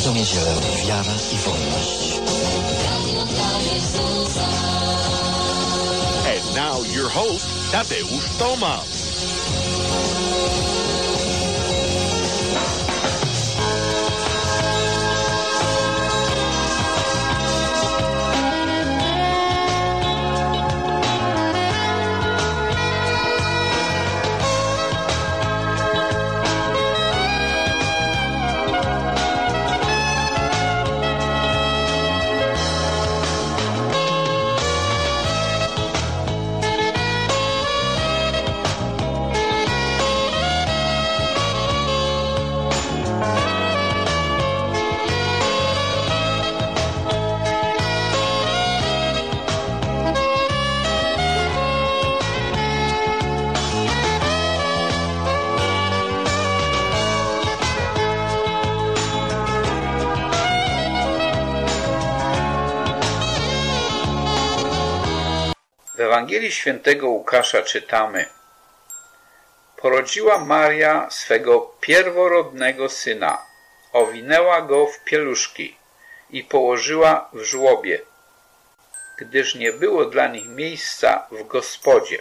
każdą niedzielę wiara i wolność. And now your host, Tadeusz Tomasz. W Ewangelii Świętego Łukasza czytamy: Porodziła Maria swego pierworodnego syna, owinęła go w pieluszki i położyła w żłobie, gdyż nie było dla nich miejsca w gospodzie.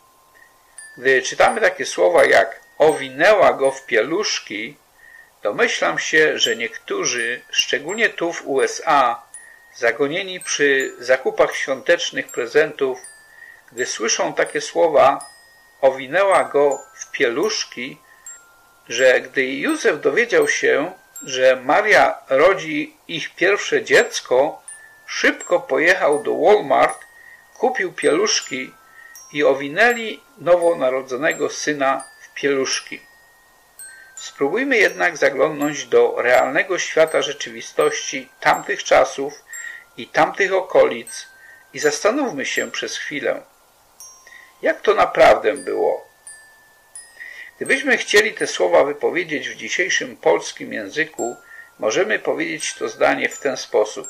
Gdy czytamy takie słowa jak owinęła go w pieluszki, domyślam się, że niektórzy, szczególnie tu w USA, zagonieni przy zakupach świątecznych prezentów, gdy słyszą takie słowa owinęła go w pieluszki, że gdy Józef dowiedział się, że Maria rodzi ich pierwsze dziecko, szybko pojechał do Walmart, kupił pieluszki i owinęli nowonarodzonego syna w pieluszki. Spróbujmy jednak zaglądnąć do realnego świata rzeczywistości tamtych czasów i tamtych okolic i zastanówmy się przez chwilę, jak to naprawdę było. Gdybyśmy chcieli te słowa wypowiedzieć w dzisiejszym polskim języku, możemy powiedzieć to zdanie w ten sposób.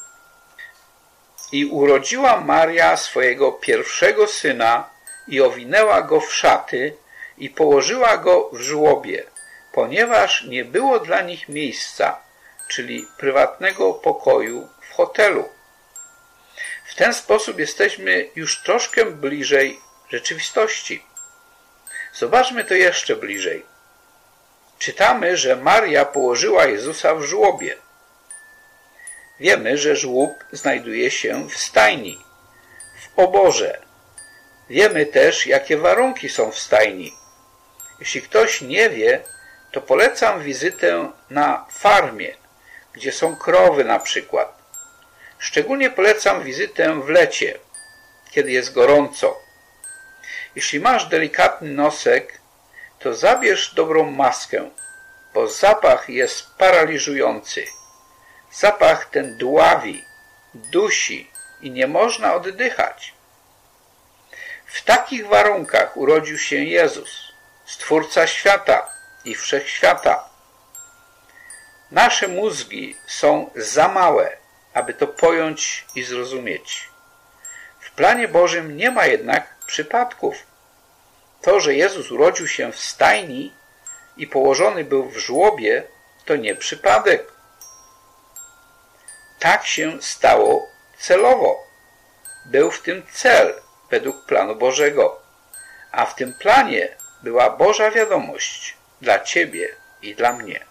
I urodziła Maria swojego pierwszego syna i owinęła go w szaty i położyła go w żłobie, ponieważ nie było dla nich miejsca, czyli prywatnego pokoju w hotelu. W ten sposób jesteśmy już troszkę bliżej rzeczywistości. Zobaczmy to jeszcze bliżej. Czytamy, że Maria położyła Jezusa w żłobie. Wiemy, że żłób znajduje się w stajni, w oborze. Wiemy też, jakie warunki są w stajni. Jeśli ktoś nie wie, to polecam wizytę na farmie, gdzie są krowy na przykład. Szczególnie polecam wizytę w lecie, kiedy jest gorąco. Jeśli masz delikatny nosek, to zabierz dobrą maskę, bo zapach jest paraliżujący. Zapach ten dławi, dusi i nie można oddychać. W takich warunkach urodził się Jezus, Stwórca świata i wszechświata. Nasze mózgi są za małe, aby to pojąć i zrozumieć. W planie Bożym nie ma jednak przypadków. To, że Jezus urodził się w stajni i położony był w żłobie, to nie przypadek. Tak się stało celowo. Był w tym cel według planu Bożego, a w tym planie była Boża wiadomość dla ciebie i dla mnie.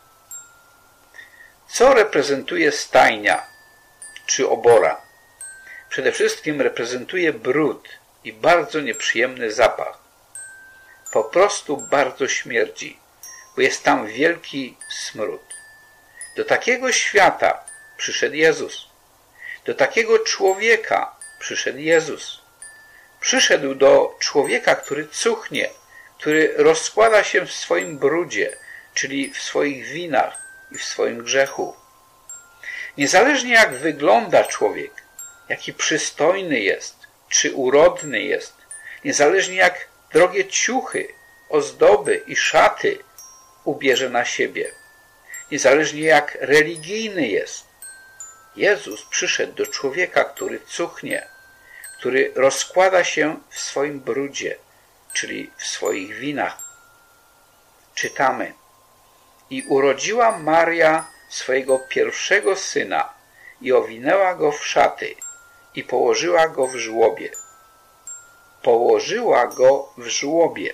Co reprezentuje stajnia czy obora? Przede wszystkim reprezentuje brud i bardzo nieprzyjemny zapach. Po prostu bardzo śmierdzi, bo jest tam wielki smród. Do takiego świata przyszedł Jezus. Do takiego człowieka przyszedł Jezus. Przyszedł do człowieka, który cuchnie, który rozkłada się w swoim brudzie, czyli w swoich winach i w swoim grzechu. Niezależnie jak wygląda człowiek, jaki przystojny jest, czy urodny jest, niezależnie jak drogie ciuchy, ozdoby i szaty ubierze na siebie, niezależnie jak religijny jest, Jezus przyszedł do człowieka, który cuchnie, który rozkłada się w swoim brudzie, czyli w swoich winach. Czytamy: i urodziła Maria swojego pierwszego syna i owinęła go w szaty i położyła go w żłobie. Położyła go w żłobie.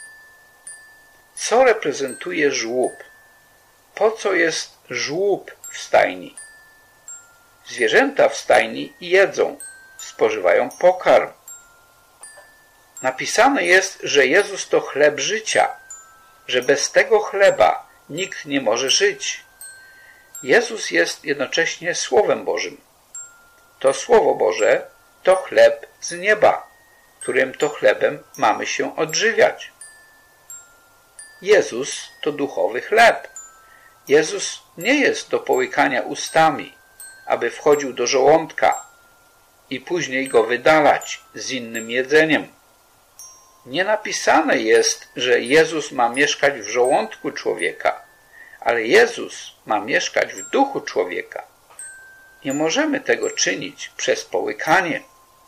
Co reprezentuje żłób? Po co jest żłób w stajni? Zwierzęta w stajni jedzą, spożywają pokarm. Napisane jest, że Jezus to chleb życia, że bez tego chleba nikt nie może żyć. Jezus jest jednocześnie Słowem Bożym. To Słowo Boże to chleb z nieba, którym to chlebem mamy się odżywiać. Jezus to duchowy chleb. Jezus nie jest do połykania ustami, aby wchodził do żołądka i później go wydalać z innym jedzeniem. Nie napisane jest, że Jezus ma mieszkać w żołądku człowieka, ale Jezus ma mieszkać w duchu człowieka. Nie możemy tego czynić przez połykanie.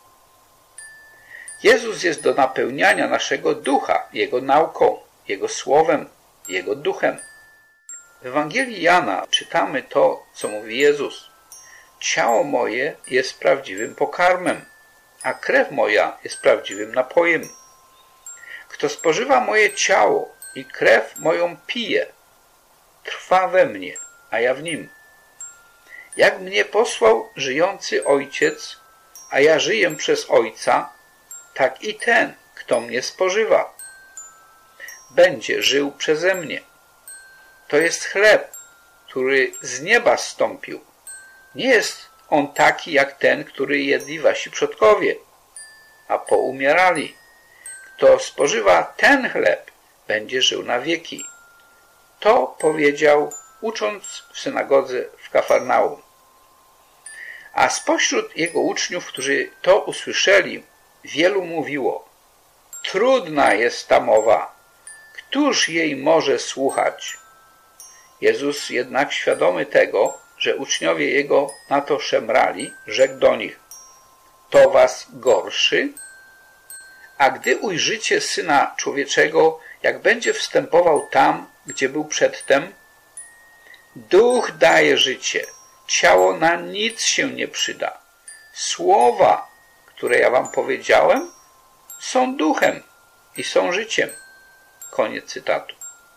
Jezus jest do napełniania naszego ducha Jego nauką, Jego słowem, Jego duchem. W Ewangelii Jana czytamy to, co mówi Jezus. Ciało moje jest prawdziwym pokarmem, a krew moja jest prawdziwym napojem. Kto spożywa moje ciało i krew moją pije, trwa we mnie, a ja w nim. Jak mnie posłał żyjący Ojciec, a ja żyję przez Ojca, tak i ten, kto mnie spożywa, będzie żył przeze mnie. To jest chleb, który z nieba zstąpił. Nie jest on taki jak ten, który jedli wasi przodkowie, a poumierali. Kto spożywa ten chleb, będzie żył na wieki. To powiedział, ucząc w synagodze w Kafarnaum. A spośród jego uczniów, którzy to usłyszeli, wielu mówiło: trudna jest ta mowa, któż jej może słuchać? Jezus jednak, świadomy tego, że uczniowie Jego na to szemrali, rzekł do nich: to was gorszy? A gdy ujrzycie Syna Człowieczego, jak będzie wstępował tam, gdzie był przedtem, duch daje życie, ciało na nic się nie przyda. Słowa, które ja wam powiedziałem, są duchem i są życiem. Koniec cytatu.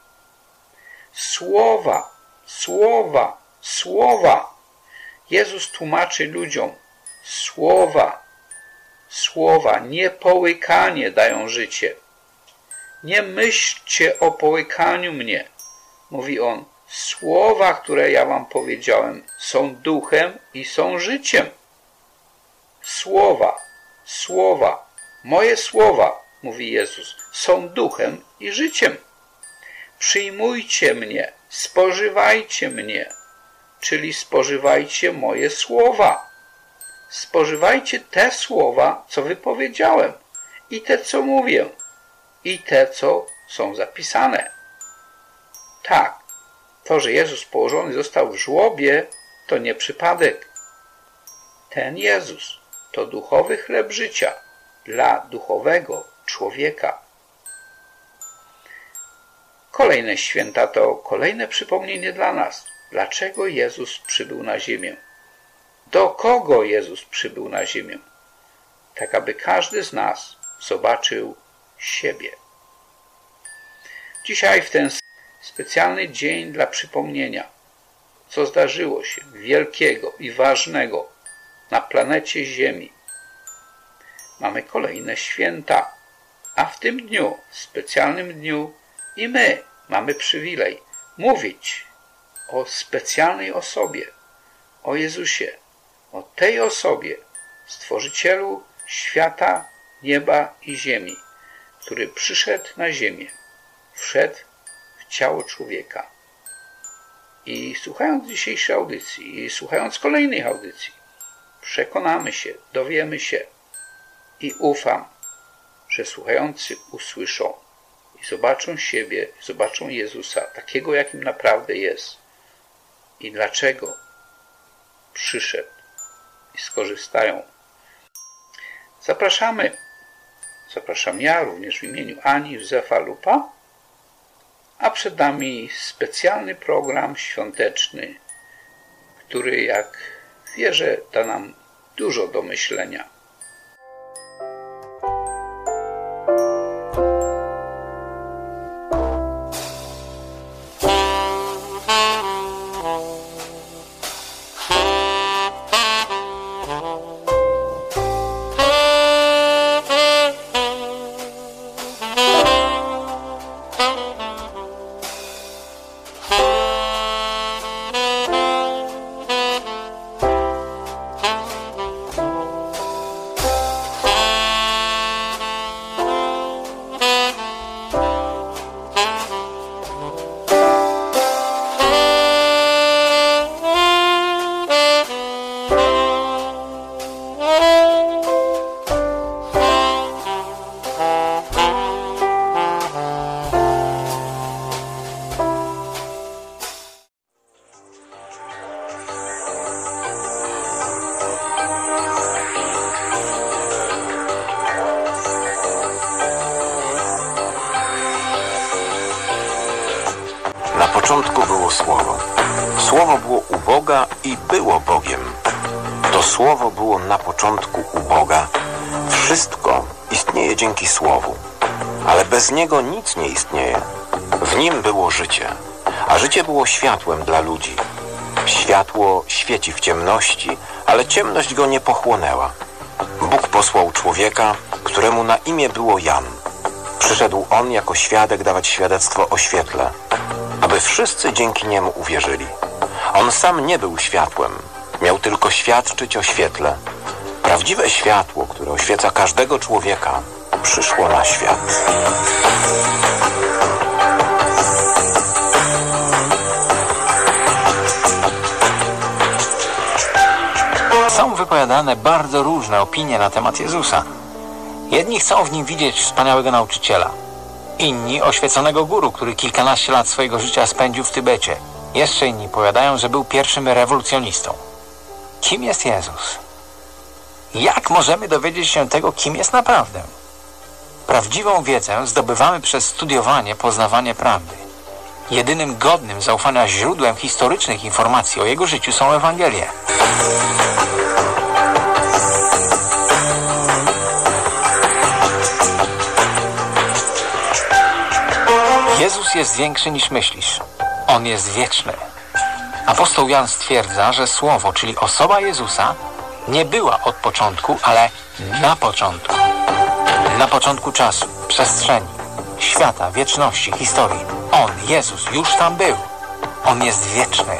Słowa, słowa, słowa. Jezus tłumaczy ludziom: słowa, słowa, nie połykanie dają życie. Nie myślcie o połykaniu mnie. Mówi on: słowa, które ja wam powiedziałem, są duchem i są życiem. Słowa, słowa, moje słowa, mówi Jezus, są duchem i życiem. Przyjmujcie mnie, spożywajcie mnie, czyli spożywajcie moje słowa. Spożywajcie te słowa, co wypowiedziałem, i te, co mówię, i te, co są zapisane. Tak, to, że Jezus położony został w żłobie, to nie przypadek. Ten Jezus to duchowy chleb życia dla duchowego człowieka. Kolejne święta to kolejne przypomnienie dla nas, dlaczego Jezus przybył na ziemię. Do kogo Jezus przybył na ziemię? Tak, aby każdy z nas zobaczył siebie. Dzisiaj w ten specjalny dzień dla przypomnienia, co zdarzyło się wielkiego i ważnego na planecie Ziemi. Mamy kolejne święta, a w tym dniu, specjalnym dniu, i my mamy przywilej mówić o specjalnej osobie, o Jezusie, o tej osobie, Stworzycielu świata, nieba i ziemi, który przyszedł na ziemię, wszedł w ciało człowieka. I słuchając dzisiejszej audycji i słuchając kolejnych audycji, przekonamy się, dowiemy się i ufam, że słuchający usłyszą i zobaczą siebie, zobaczą Jezusa, takiego, jakim naprawdę jest i dlaczego przyszedł i skorzystają. Zapraszam ja również w imieniu Ani Józefa Lupa, a przed nami specjalny program świąteczny który, jak wierzę, da nam dużo do myślenia. Na początku było Słowo. Słowo było u Boga i było Bogiem. To Słowo było na początku u Boga. Wszystko istnieje dzięki Słowu, ale bez Niego nic nie istnieje. W Nim było życie, a życie było światłem dla ludzi. Światło świeci w ciemności, ale ciemność go nie pochłonęła. Bóg posłał człowieka, któremu na imię było Jan. Przyszedł on jako świadek dawać świadectwo o świetle, aby wszyscy dzięki niemu uwierzyli. On sam nie był światłem, miał tylko świadczyć o świetle. Prawdziwe światło, które oświeca każdego człowieka, przyszło na świat. Są wypowiadane bardzo różne opinie na temat Jezusa. Jedni chcą w Nim widzieć wspaniałego nauczyciela. Inni oświeconego guru, który kilkanaście lat swojego życia spędził w Tybecie. Jeszcze inni powiadają, że był pierwszym rewolucjonistą. Kim jest Jezus? Jak możemy dowiedzieć się tego, kim jest naprawdę? Prawdziwą wiedzę zdobywamy przez studiowanie, poznawanie prawdy. Jedynym godnym zaufania źródłem historycznych informacji o Jego życiu są Ewangelie. Jezus jest większy niż myślisz. On jest wieczny. Apostoł Jan stwierdza, że Słowo, czyli osoba Jezusa, nie była od początku, ale na początku. Na początku czasu, przestrzeni, świata, wieczności, historii. On, Jezus, już tam był. On jest wieczny.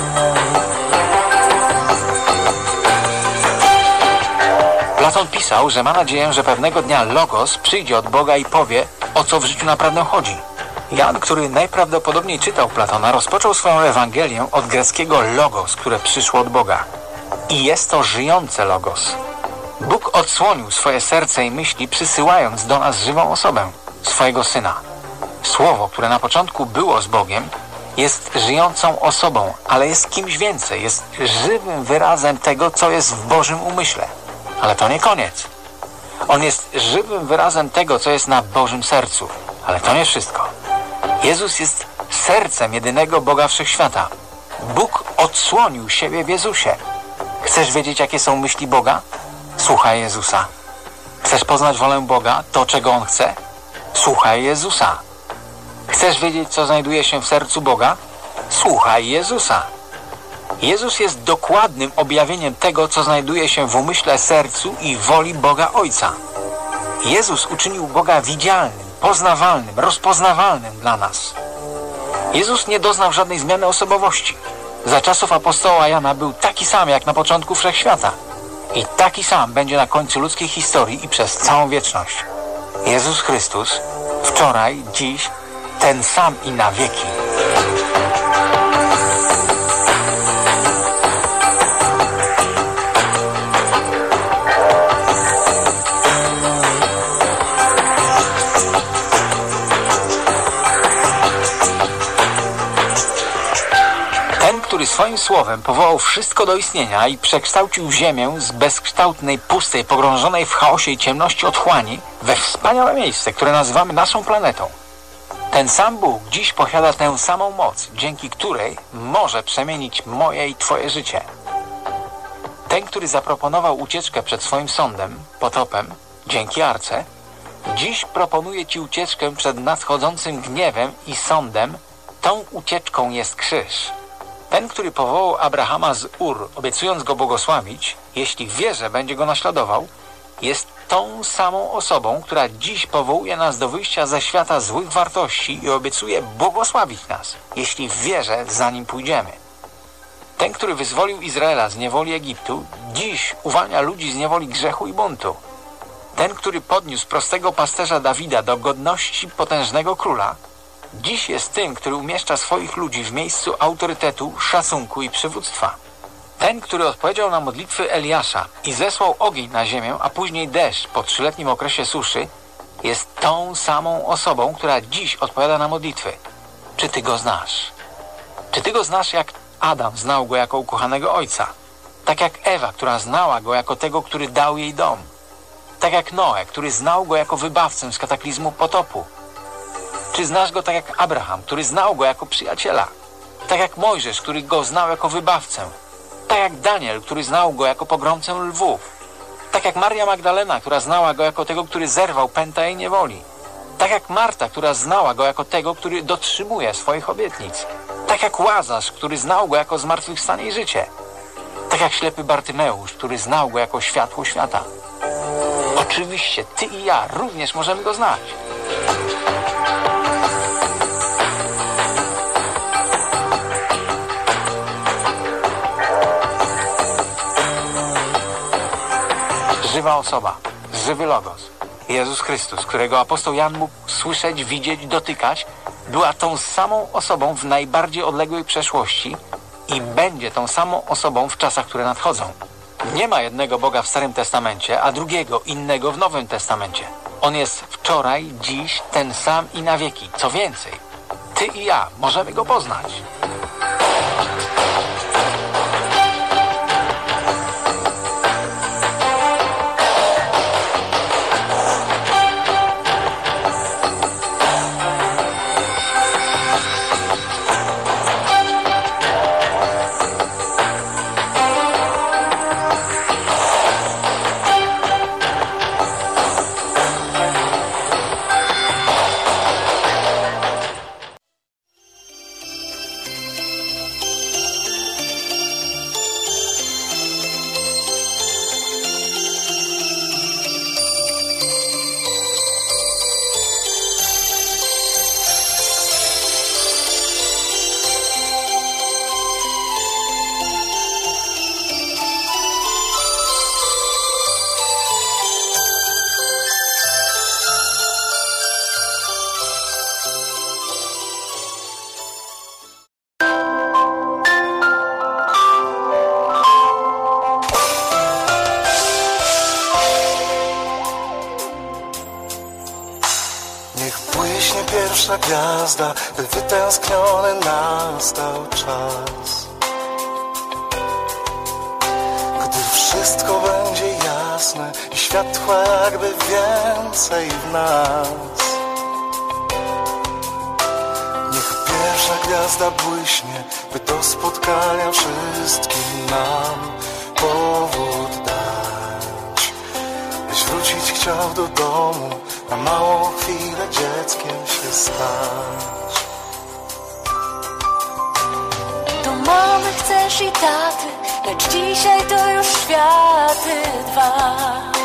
Platon pisał, że ma nadzieję, że pewnego dnia Logos przyjdzie od Boga i powie, o co w życiu naprawdę chodzi. Jan, który najprawdopodobniej czytał Platona, rozpoczął swoją Ewangelię od greckiego logos, które przyszło od Boga. I jest to żyjące logos. Bóg odsłonił swoje serce i myśli, przysyłając do nas żywą osobę, swojego Syna. Słowo, które na początku było z Bogiem, jest żyjącą osobą, ale jest kimś więcej, jest żywym wyrazem tego, co jest w Bożym umyśle. Ale to nie koniec. On jest żywym wyrazem tego, co jest na Bożym sercu. Ale to nie wszystko. Jezus jest sercem jedynego Boga Wszechświata. Bóg odsłonił siebie w Jezusie. Chcesz wiedzieć, jakie są myśli Boga? Słuchaj Jezusa. Chcesz poznać wolę Boga, to czego On chce? Słuchaj Jezusa. Chcesz wiedzieć, co znajduje się w sercu Boga? Słuchaj Jezusa. Jezus jest dokładnym objawieniem tego, co znajduje się w umyśle, sercu i woli Boga Ojca. Jezus uczynił Boga widzialnym, poznawalnym, rozpoznawalnym dla nas. Jezus nie doznał żadnej zmiany osobowości. Za czasów apostoła Jana był taki sam jak na początku wszechświata. I taki sam będzie na końcu ludzkiej historii i przez całą wieczność. Jezus Chrystus, wczoraj, dziś, ten sam i na wieki. Który swoim słowem powołał wszystko do istnienia i przekształcił ziemię z bezkształtnej, pustej, pogrążonej w chaosie i ciemności otchłani we wspaniałe miejsce, które nazywamy naszą planetą. Ten sam Bóg dziś posiada tę samą moc, dzięki której może przemienić moje i Twoje życie. Ten, który zaproponował ucieczkę przed swoim sądem, potopem, dzięki arce, dziś proponuje Ci ucieczkę przed nadchodzącym gniewem i sądem. Tą ucieczką jest krzyż. Ten, który powołał Abrahama z Ur, obiecując go błogosławić, jeśli w wierze będzie go naśladował, jest tą samą osobą, która dziś powołuje nas do wyjścia ze świata złych wartości i obiecuje błogosławić nas, jeśli w wierze za nim pójdziemy. Ten, który wyzwolił Izraela z niewoli Egiptu, dziś uwalnia ludzi z niewoli grzechu i buntu. Ten, który podniósł prostego pasterza Dawida do godności potężnego króla, dziś jest tym, który umieszcza swoich ludzi w miejscu autorytetu, szacunku i przywództwa. Ten, który odpowiedział na modlitwy Eliasza i zesłał ogień na ziemię, a później deszcz po 3-letnim okresie suszy, jest tą samą osobą, która dziś odpowiada na modlitwy. Czy Ty go znasz? Czy Ty go znasz, jak Adam znał go jako ukochanego ojca? Tak jak Ewa, która znała go jako tego, który dał jej dom? Tak jak Noe, który znał go jako wybawcę z kataklizmu potopu? Czy znasz go tak jak Abraham, który znał go jako przyjaciela? Tak jak Mojżesz, który go znał jako wybawcę? Tak jak Daniel, który znał go jako pogromcę lwów? Tak jak Maria Magdalena, która znała go jako tego, który zerwał pęta jej niewoli? Tak jak Marta, która znała go jako tego, który dotrzymuje swoich obietnic? Tak jak Łazarz, który znał go jako zmartwychwstanie i życie? Tak jak ślepy Bartymeusz, który znał go jako światło świata? Oczywiście Ty i ja również możemy go znać. Żywa osoba, żywy Logos, Jezus Chrystus, którego apostoł Jan mógł słyszeć, widzieć, dotykać, była tą samą osobą w najbardziej odległej przeszłości i będzie tą samą osobą w czasach, które nadchodzą. Nie ma jednego Boga w Starym Testamencie, a drugiego, innego w Nowym Testamencie. On jest wczoraj, dziś, ten sam i na wieki. Co więcej, Ty i ja możemy Go poznać. Pierwsza gwiazda, by wytęskniony nastał czas. Gdy wszystko będzie jasne i światła jakby więcej w nas. Niech pierwsza gwiazda błyśnie, by do spotkania wszystkim nam powód dać. Byś wrócić chciał do domu, na małą chwilę dzieckiem się stać. Do mamy chcesz i taty, lecz dzisiaj to już światy dwa.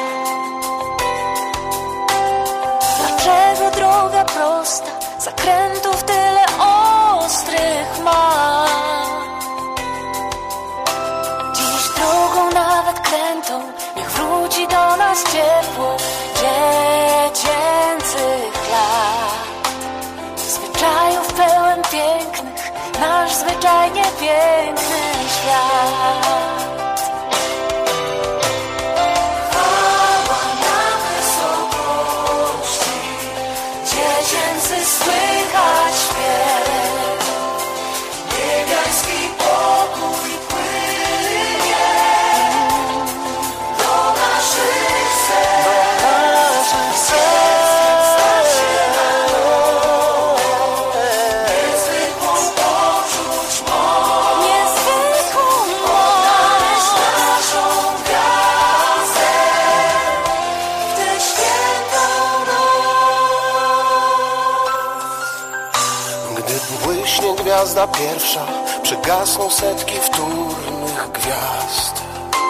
Dlaczego droga prosta, zakrętów tyle ostrych ma? Dziś drogą nawet krętą, niech wróci do nas ciepło dziecięcych lat. Zwyczajów pełen pięknych, nasz zwyczajnie piękny świat. Chwała na wysokości, dziecięcy słychać śpiew. Niebiański pokój płynie do naszych serc. gwiazda pierwsza, przygasną setki wtórnych gwiazd.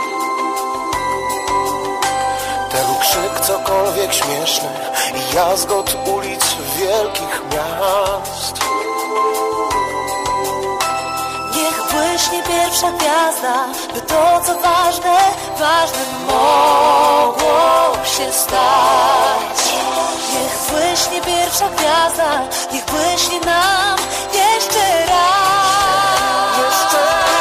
Ten krzyk cokolwiek śmieszny i jazgot ulic wielkich miast. Niech błyśnie pierwsza gwiazda, by to co ważne, ważnym mogło się stać. Niech błyśnie pierwsza gwiazda, niech błyśnie nam jeszcze raz. Jeszcze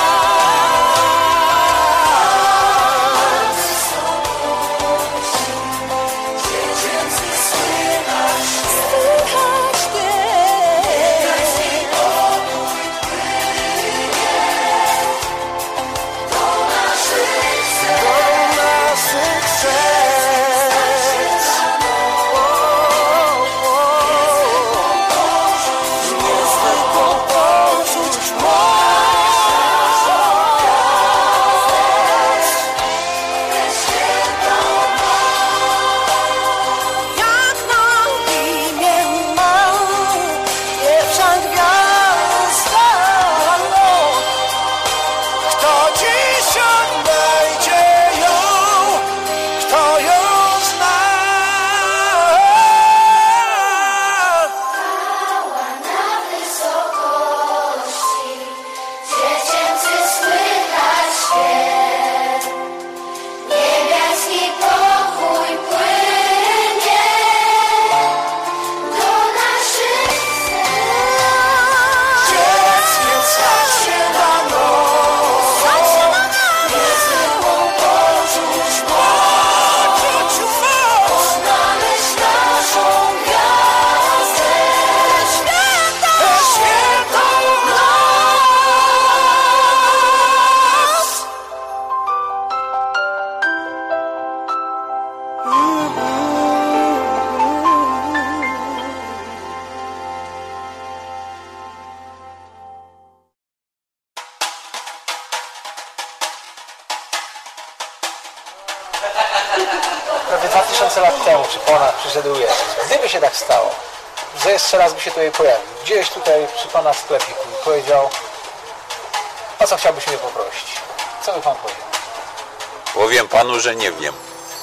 Prawie 2000 lat temu przyszedł Jezus. Gdyby się tak stało, że jeszcze raz by się tutaj pojawił, gdzieś tutaj przy Pana sklepiku i powiedział, o co chciałbyś mnie poprosić? Co by Pan powiedział? Powiem Panu, że nie wiem.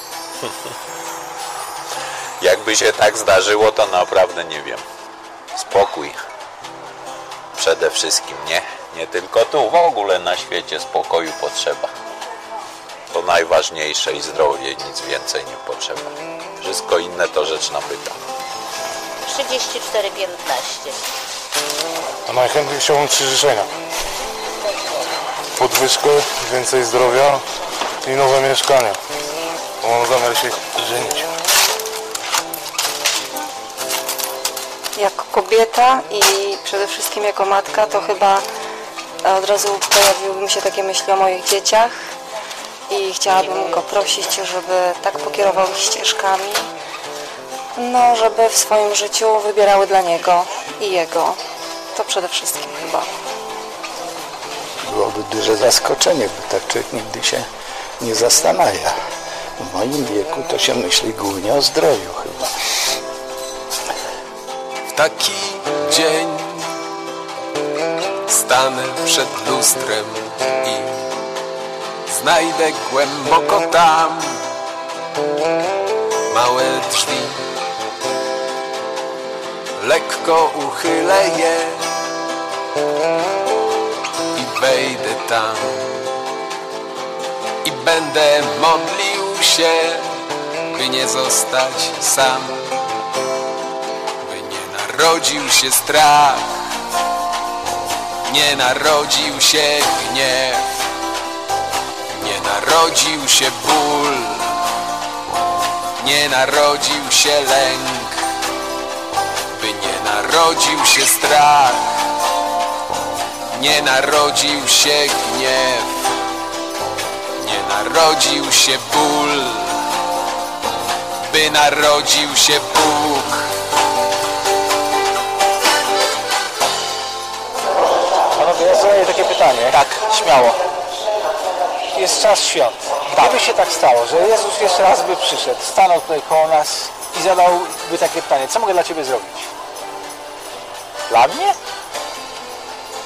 Jakby się tak zdarzyło, to naprawdę nie wiem. Spokój. Przede wszystkim, nie tylko tu, w ogóle na świecie spokoju potrzeba. To najważniejsze i zdrowie, nic więcej nie potrzeba. Wszystko inne to rzecz nabyta. 34,15. A najchętniej chciałbym 3 życzenia. Podwyżkę, więcej zdrowia i nowe mieszkanie. Bo mam zamiar się żenić. Jako kobieta i przede wszystkim jako matka to chyba od razu pojawiły mi się takie myśli o moich dzieciach i chciałabym go prosić, żeby tak pokierował ich ścieżkami, no żeby w swoim życiu wybierały dla niego i jego. To przede wszystkim chyba. Byłoby duże zaskoczenie, bo tak człowiek nigdy się nie zastanawia. W moim wieku to się myśli głównie o zdrowiu chyba. W taki dzień stanę przed lustrem i znajdę głęboko tam małe drzwi. Lekko uchylę je i wejdę tam i będę modlił się, by nie zostać sam, by nie narodził się strach, nie narodził się gniew, nie narodził się ból, nie narodził się lęk, by nie narodził się strach, nie narodził się gniew, nie narodził się ból, by narodził się Bóg. Panowie, ja zadaję takie pytanie. Tak, śmiało. Jest czas świąt. Gdyby się tak stało, że Jezus jeszcze raz by przyszedł, stanął tutaj koło nas i zadałby takie pytanie, co mogę dla Ciebie zrobić? Dla mnie?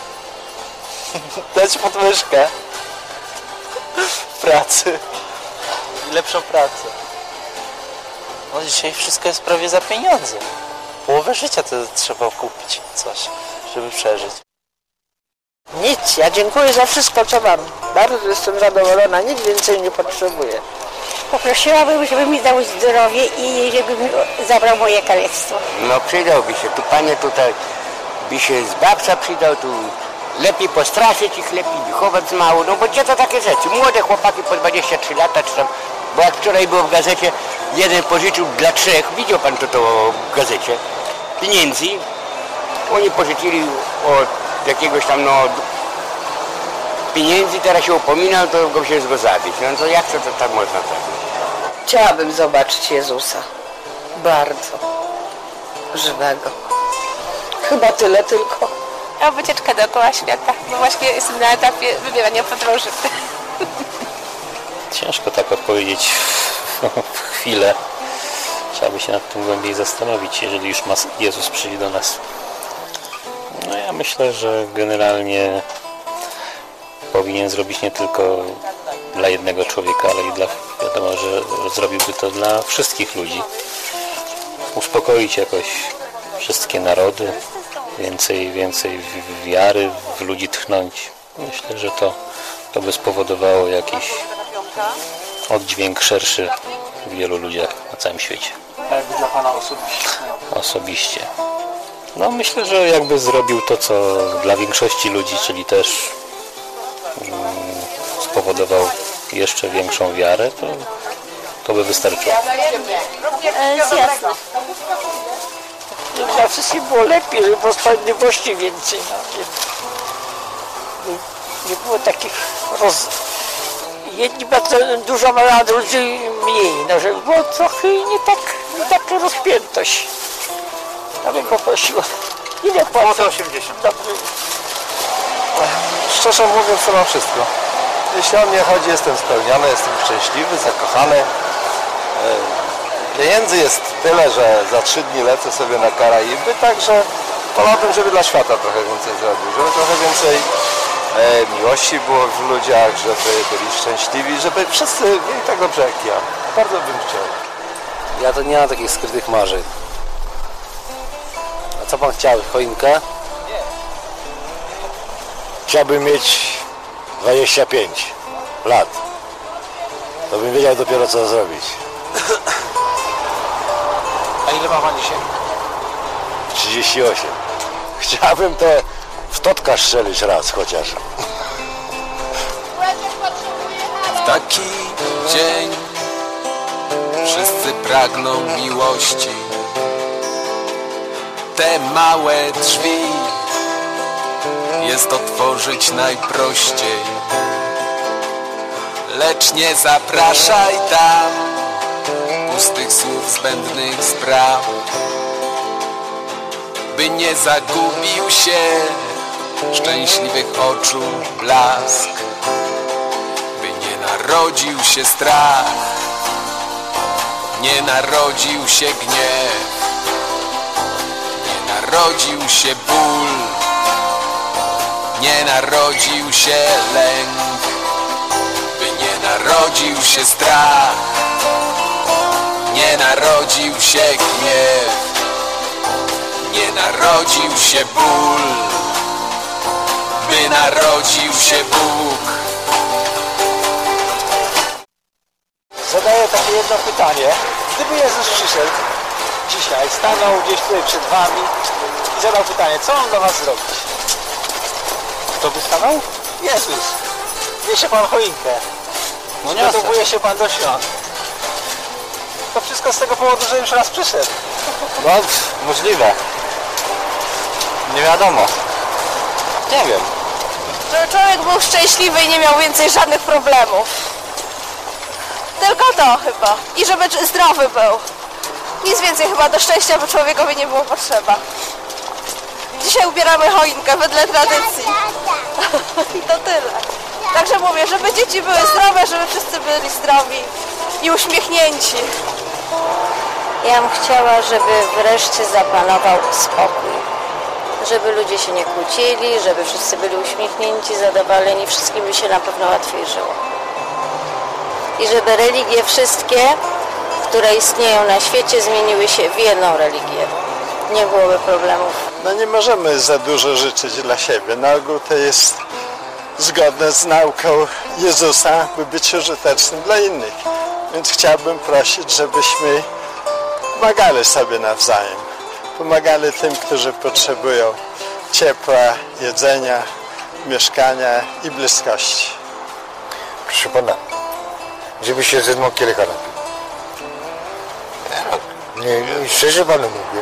Dać podwyżkę w pracy i lepszą pracę. No dzisiaj wszystko jest prawie za pieniądze. Połowę życia to trzeba kupić coś, żeby przeżyć. Nic, ja dziękuję za wszystko, co mam. Bardzo jestem zadowolona, nic więcej nie potrzebuję. Poprosiłabym, żeby mi dał zdrowie i żeby mi zabrał moje kalectwo. No przydałby się, tu panie tutaj by się zbawca przydał, tu lepiej postraszyć ich, lepiej wychować mało, no bo gdzie to takie rzeczy? Młode chłopaki po 23 lata czy tam, bo jak wczoraj było w gazecie, jeden pożyczył dla 3, widział pan to w gazecie, pieniędzy, oni pożyczyli od jakiegoś tam pieniędzy, teraz się upominał, to go się go zabić. No to jak to tak można zrobić? Chciałabym zobaczyć Jezusa. Bardzo. Żywego. Chyba tyle tylko. A wycieczka dookoła świata. No właśnie jestem na etapie wybierania podróży. Ciężko tak odpowiedzieć w chwilę. Trzeba by się nad tym głębiej zastanowić, jeżeli już Jezus przyjdzie do nas. No ja myślę, że generalnie powinien zrobić nie tylko dla jednego człowieka, ale i wiadomo, że zrobiłby to dla wszystkich ludzi. Uspokoić jakoś wszystkie narody, więcej wiary w ludzi tchnąć. Myślę, że to by spowodowało jakiś oddźwięk szerszy w wielu ludziach na całym świecie. A jakby dla Pana osobiście? Osobiście. No myślę, że jakby zrobił to, co dla większości ludzi, czyli też spowodował jeszcze większą wiarę, to by wystarczyło. Jasne. Dla wszystkich było lepiej, żeby było sprawiedliwości więcej. Nie było takich jedni bardzo dużo mają, a drudzy mniej. No, żeby było trochę nie taka rozpiętość. Ja bym poprosił. Ile płacę? 80. Dobrze. Szczerze mówiąc, to mam wszystko. Jeśli o mnie chodzi, jestem spełniony, jestem szczęśliwy, zakochany. Pieniędzy jest tyle, że za 3 dni lecę sobie na Karaiby, także wolałbym, żeby dla świata trochę więcej zrobił, żeby trochę więcej miłości było w ludziach, żeby byli szczęśliwi, żeby wszyscy mieli tak dobrze jak ja. Bardzo bym chciał. Ja to nie mam takich skrytych marzeń. A co pan chciał? Choinkę? Chciałbym mieć 25 lat. To bym wiedział dopiero co zrobić. A ile ma Pan dzisiaj? 38. Chciałbym te w totka strzelić raz chociaż. W taki dzień wszyscy pragną miłości. Te małe drzwi jest otworzyć najprościej. Lecz nie zapraszaj tam pustych słów, zbędnych spraw, by nie zagubił się szczęśliwych oczu blask, by nie narodził się strach, nie narodził się gniew, nie narodził się ból, nie narodził się lęk, by nie narodził się strach, nie narodził się gniew, nie narodził się ból, by narodził się Bóg. Zadaję takie jedno pytanie. Gdyby Jezus przyszedł dzisiaj, stanął gdzieś tutaj przed wami i zadał pytanie, co mam dla was zrobić? Kto by stanął? Jezus. Niesie pan choinkę. No nie. Przygotowuje się pan do świąt. To wszystko z tego powodu, że już raz przyszedł. No, możliwe. Nie wiadomo. Nie wiem. Żeby człowiek był szczęśliwy i nie miał więcej żadnych problemów. Tylko to chyba. I żeby zdrowy był. Nic więcej chyba do szczęścia, bo człowiekowi nie było potrzeba. Dzisiaj ubieramy choinkę wedle tradycji. I to tyle. Także mówię, żeby dzieci były zdrowe, żeby wszyscy byli zdrowi i uśmiechnięci. Ja bym chciała, żeby wreszcie zapanował spokój. żeby ludzie się nie kłócili, żeby wszyscy byli uśmiechnięci, zadowoleni, wszystkim by się na pewno łatwiej żyło. I żeby religie wszystkie, które istnieją na świecie, zmieniły się w jedną religię. Nie byłoby problemów. No nie możemy za dużo życzyć dla siebie. Na ogół to jest zgodne z nauką Jezusa, by być użytecznym dla innych. Więc chciałbym prosić, żebyśmy pomagali sobie nawzajem. Pomagali tym, którzy potrzebują ciepła, jedzenia, mieszkania i bliskości. Proszę pana, żeby się ze mną kielicha napił. Nie, szczerze panu mówię.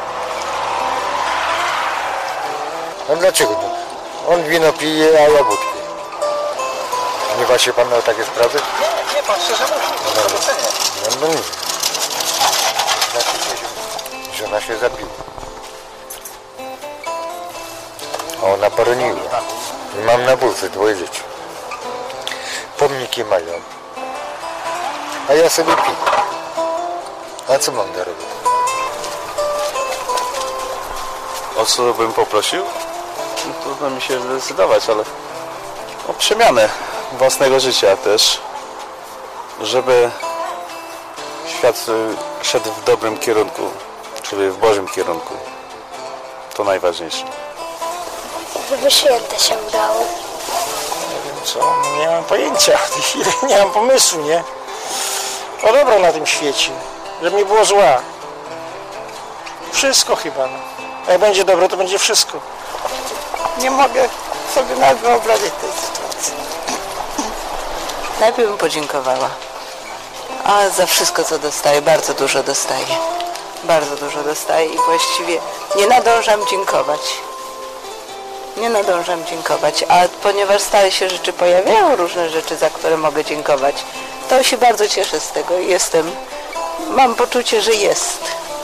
A dlaczego to? On wino pije, a ja wódkę. Nie wa się pan o takie sprawy? Nie, pan szczerze mówi. No nie. Żona się zabiła. A ona poroniła. I mam na burce 2 dzieci. Pomniki mają. A ja sobie piję. A co mam do roboty? O co bym poprosił? No, trudno mi się zdecydować, ale o przemianę własnego życia też, żeby świat szedł w dobrym kierunku, czyli w Bożym kierunku. To najważniejsze. Żeby święta się udało. Nie wiem co, nie mam pojęcia w tej chwili, nie mam pomysłu, nie? O dobro na tym świecie, żeby nie było zła. Wszystko chyba, no. A jak będzie dobro, to będzie wszystko. Nie mogę sobie nawet wyobrazić tej sytuacji. Najpierw bym podziękowała. A za wszystko, co dostaję, bardzo dużo dostaję. Bardzo dużo dostaję i właściwie nie nadążam dziękować. Nie nadążam dziękować, a ponieważ stale się rzeczy pojawiają, różne rzeczy, za które mogę dziękować, to się bardzo cieszę z tego i mam poczucie, że jest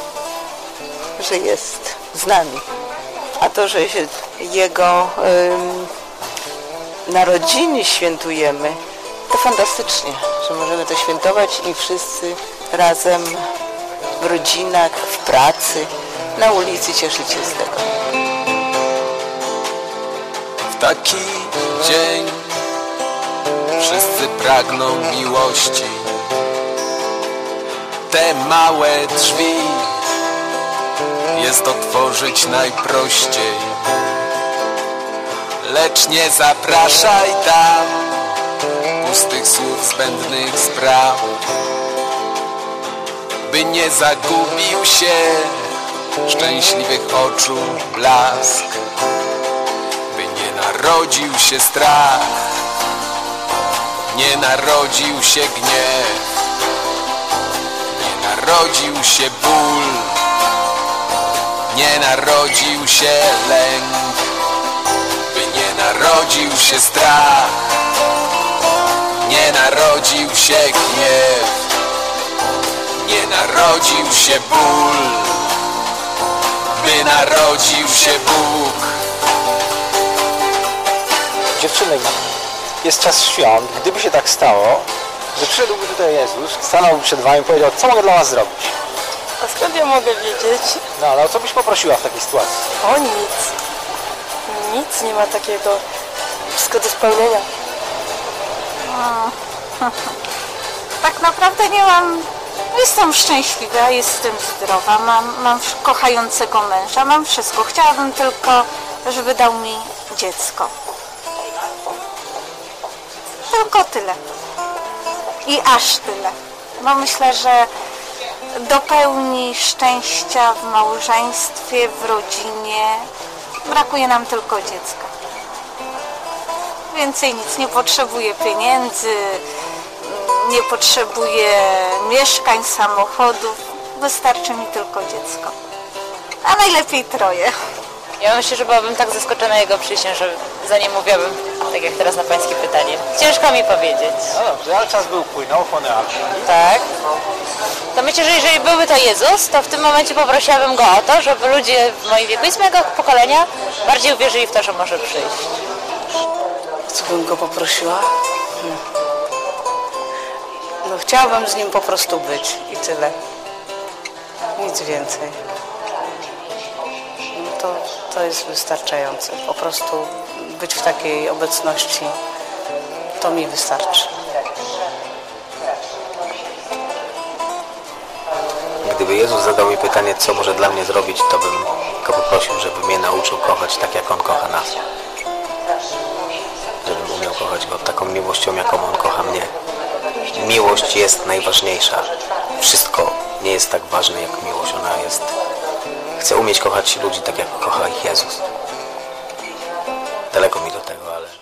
z nami. A to, że się Jego narodziny świętujemy, to fantastycznie, że możemy to świętować i wszyscy razem w rodzinach, w pracy, na ulicy cieszyć się z tego. W taki dzień wszyscy pragną miłości. Te małe drzwi jest otworzyć najprościej. Lecz nie zapraszaj tam pustych słów, zbędnych spraw, by nie zagubił się szczęśliwych oczu blask, by nie narodził się strach, nie narodził się gniew, nie narodził się ból, nie narodził się lęk, by nie narodził się strach, nie narodził się gniew, nie narodził się ból, by narodził się Bóg. Dziewczyny, jest czas świąt. Gdyby się tak stało, że przyszedłby tutaj Jezus, stanąłby przed wami i powiedział, co mogę dla was zrobić? A skąd ja mogę wiedzieć? No, ale o co byś poprosiła w takiej sytuacji? O nic. Nic nie ma takiego. Wszystko do spełnienia. Tak naprawdę nie mam... Jestem szczęśliwa, jestem zdrowa, mam kochającego męża, mam wszystko. Chciałabym tylko, żeby dał mi dziecko. Tylko tyle. I aż tyle. Bo myślę, że do pełni szczęścia w małżeństwie, w rodzinie brakuje nam tylko dziecka. Więcej nic, nie potrzebuję pieniędzy, nie potrzebuję mieszkań, samochodów. Wystarczy mi tylko dziecko. A najlepiej 3. Ja myślę, że byłabym tak zaskoczona jego przyjściem, że za nie mówiłabym, tak jak teraz na pańskie pytanie. Ciężko mi powiedzieć. No dobrze, ale czas by upłynął, honorable. Tak. To myślę, że jeżeli byłby to Jezus, to w tym momencie poprosiłabym Go o to, żeby ludzie w moim wieku i z mojego pokolenia bardziej uwierzyli w to, że może przyjść. Co bym Go poprosiła? No chciałabym z Nim po prostu być i tyle. Nic więcej. No to to jest wystarczające. Po prostu być w takiej obecności, to mi wystarczy. Gdyby Jezus zadał mi pytanie, co może dla mnie zrobić, to bym go poprosił, żeby mnie nauczył kochać tak, jak On kocha nas. Żebym umiał kochać Go taką miłością, jaką On kocha mnie. Miłość jest najważniejsza. Wszystko nie jest tak ważne, jak miłość. Ona jest... Chcę umieć kochać ludzi tak, jak kocha ich Jezus. Daleko mi do tego, ale...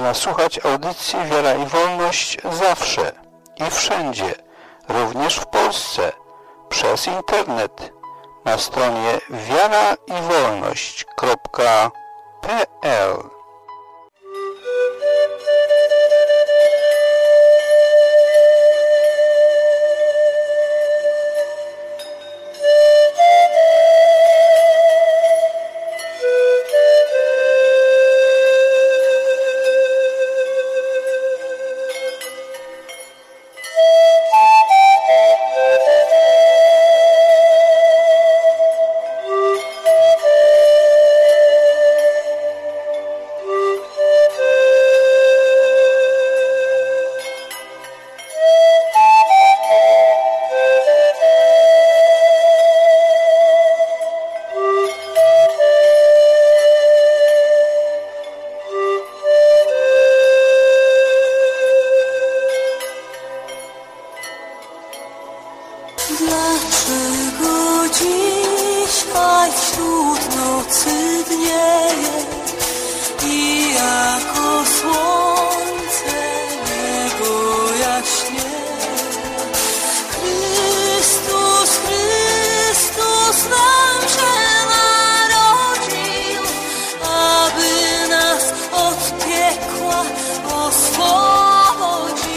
Można słuchać audycji Wiara i Wolność zawsze i wszędzie, również w Polsce, przez internet na stronie wiaraiwolność.pl. Dlaczego dzisiaj wśród nocy dnieje i jako słońce niebo jaśnieje? Chrystus, Chrystus nam się narodził, aby nas od piekła oswobodził.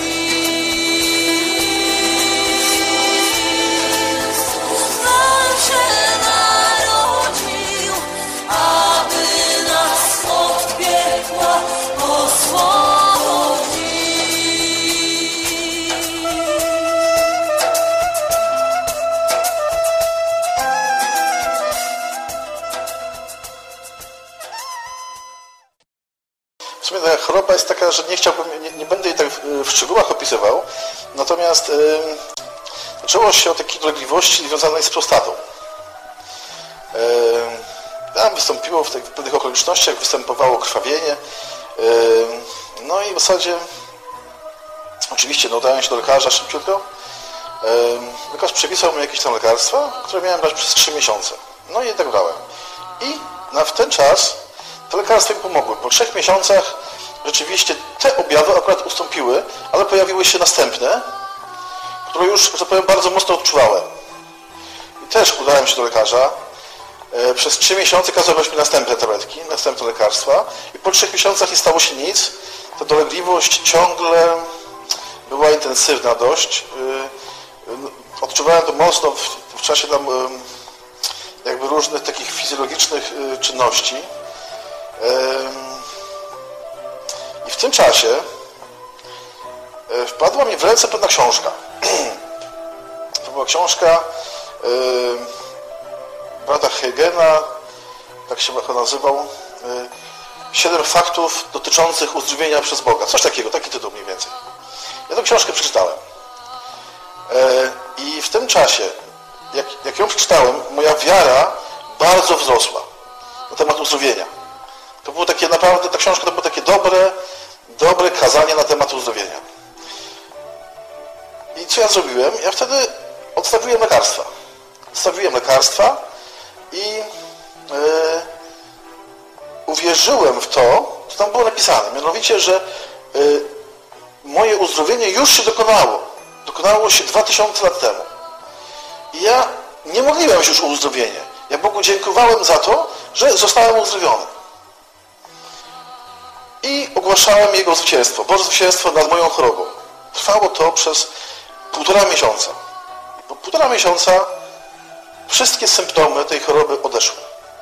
W sumie ta choroba jest taka, że nie chciałbym, nie będę jej tak w szczegółach opisywał, natomiast zaczęło się od takiej dolegliwości związanej z prostatą. Tam wystąpiło w pewnych okolicznościach, występowało krwawienie, no i w zasadzie oczywiście udałem się do lekarza szybciutko. Lekarz przepisał mi jakieś tam lekarstwa, które miałem brać przez 3 miesiące. No i je tak brałem. I w ten czas te lekarstwa mi pomogły. Po 3 miesiącach rzeczywiście te objawy akurat ustąpiły, ale pojawiły się następne, które już, że tak powiem, bardzo mocno odczuwałem. I też udałem się do lekarza. Przez 3 miesiące kazał brać mi następne tabletki, następne lekarstwa i po 3 miesiącach nie stało się nic. Ta dolegliwość ciągle była intensywna dość. Odczuwałem to mocno w czasie tam jakby różnych takich fizjologicznych czynności. I w tym czasie wpadła mi w ręce pewna książka. To była książka brata Hegena, tak się nazywał, 7 faktów dotyczących uzdrowienia przez Boga. Coś takiego, taki tytuł mniej więcej. Ja tę książkę przeczytałem. I w tym czasie, jak ją przeczytałem, moja wiara bardzo wzrosła na temat uzdrowienia. To było takie naprawdę, ta książka to było takie dobre kazanie na temat uzdrowienia. I co ja zrobiłem? Ja wtedy odstawiłem lekarstwa. Odstawiłem lekarstwa i uwierzyłem w to, co tam było napisane. Mianowicie, że moje uzdrowienie już się dokonało. Dokonało się 2000 lat temu. I ja nie modliłem się już o uzdrowienie. Ja Bogu dziękowałem za to, że zostałem uzdrowiony. I ogłaszałem Jego zwycięstwo, Boże zwycięstwo nad moją chorobą. Trwało to przez 1,5 miesiąca. Po 1,5 miesiąca wszystkie symptomy tej choroby odeszły.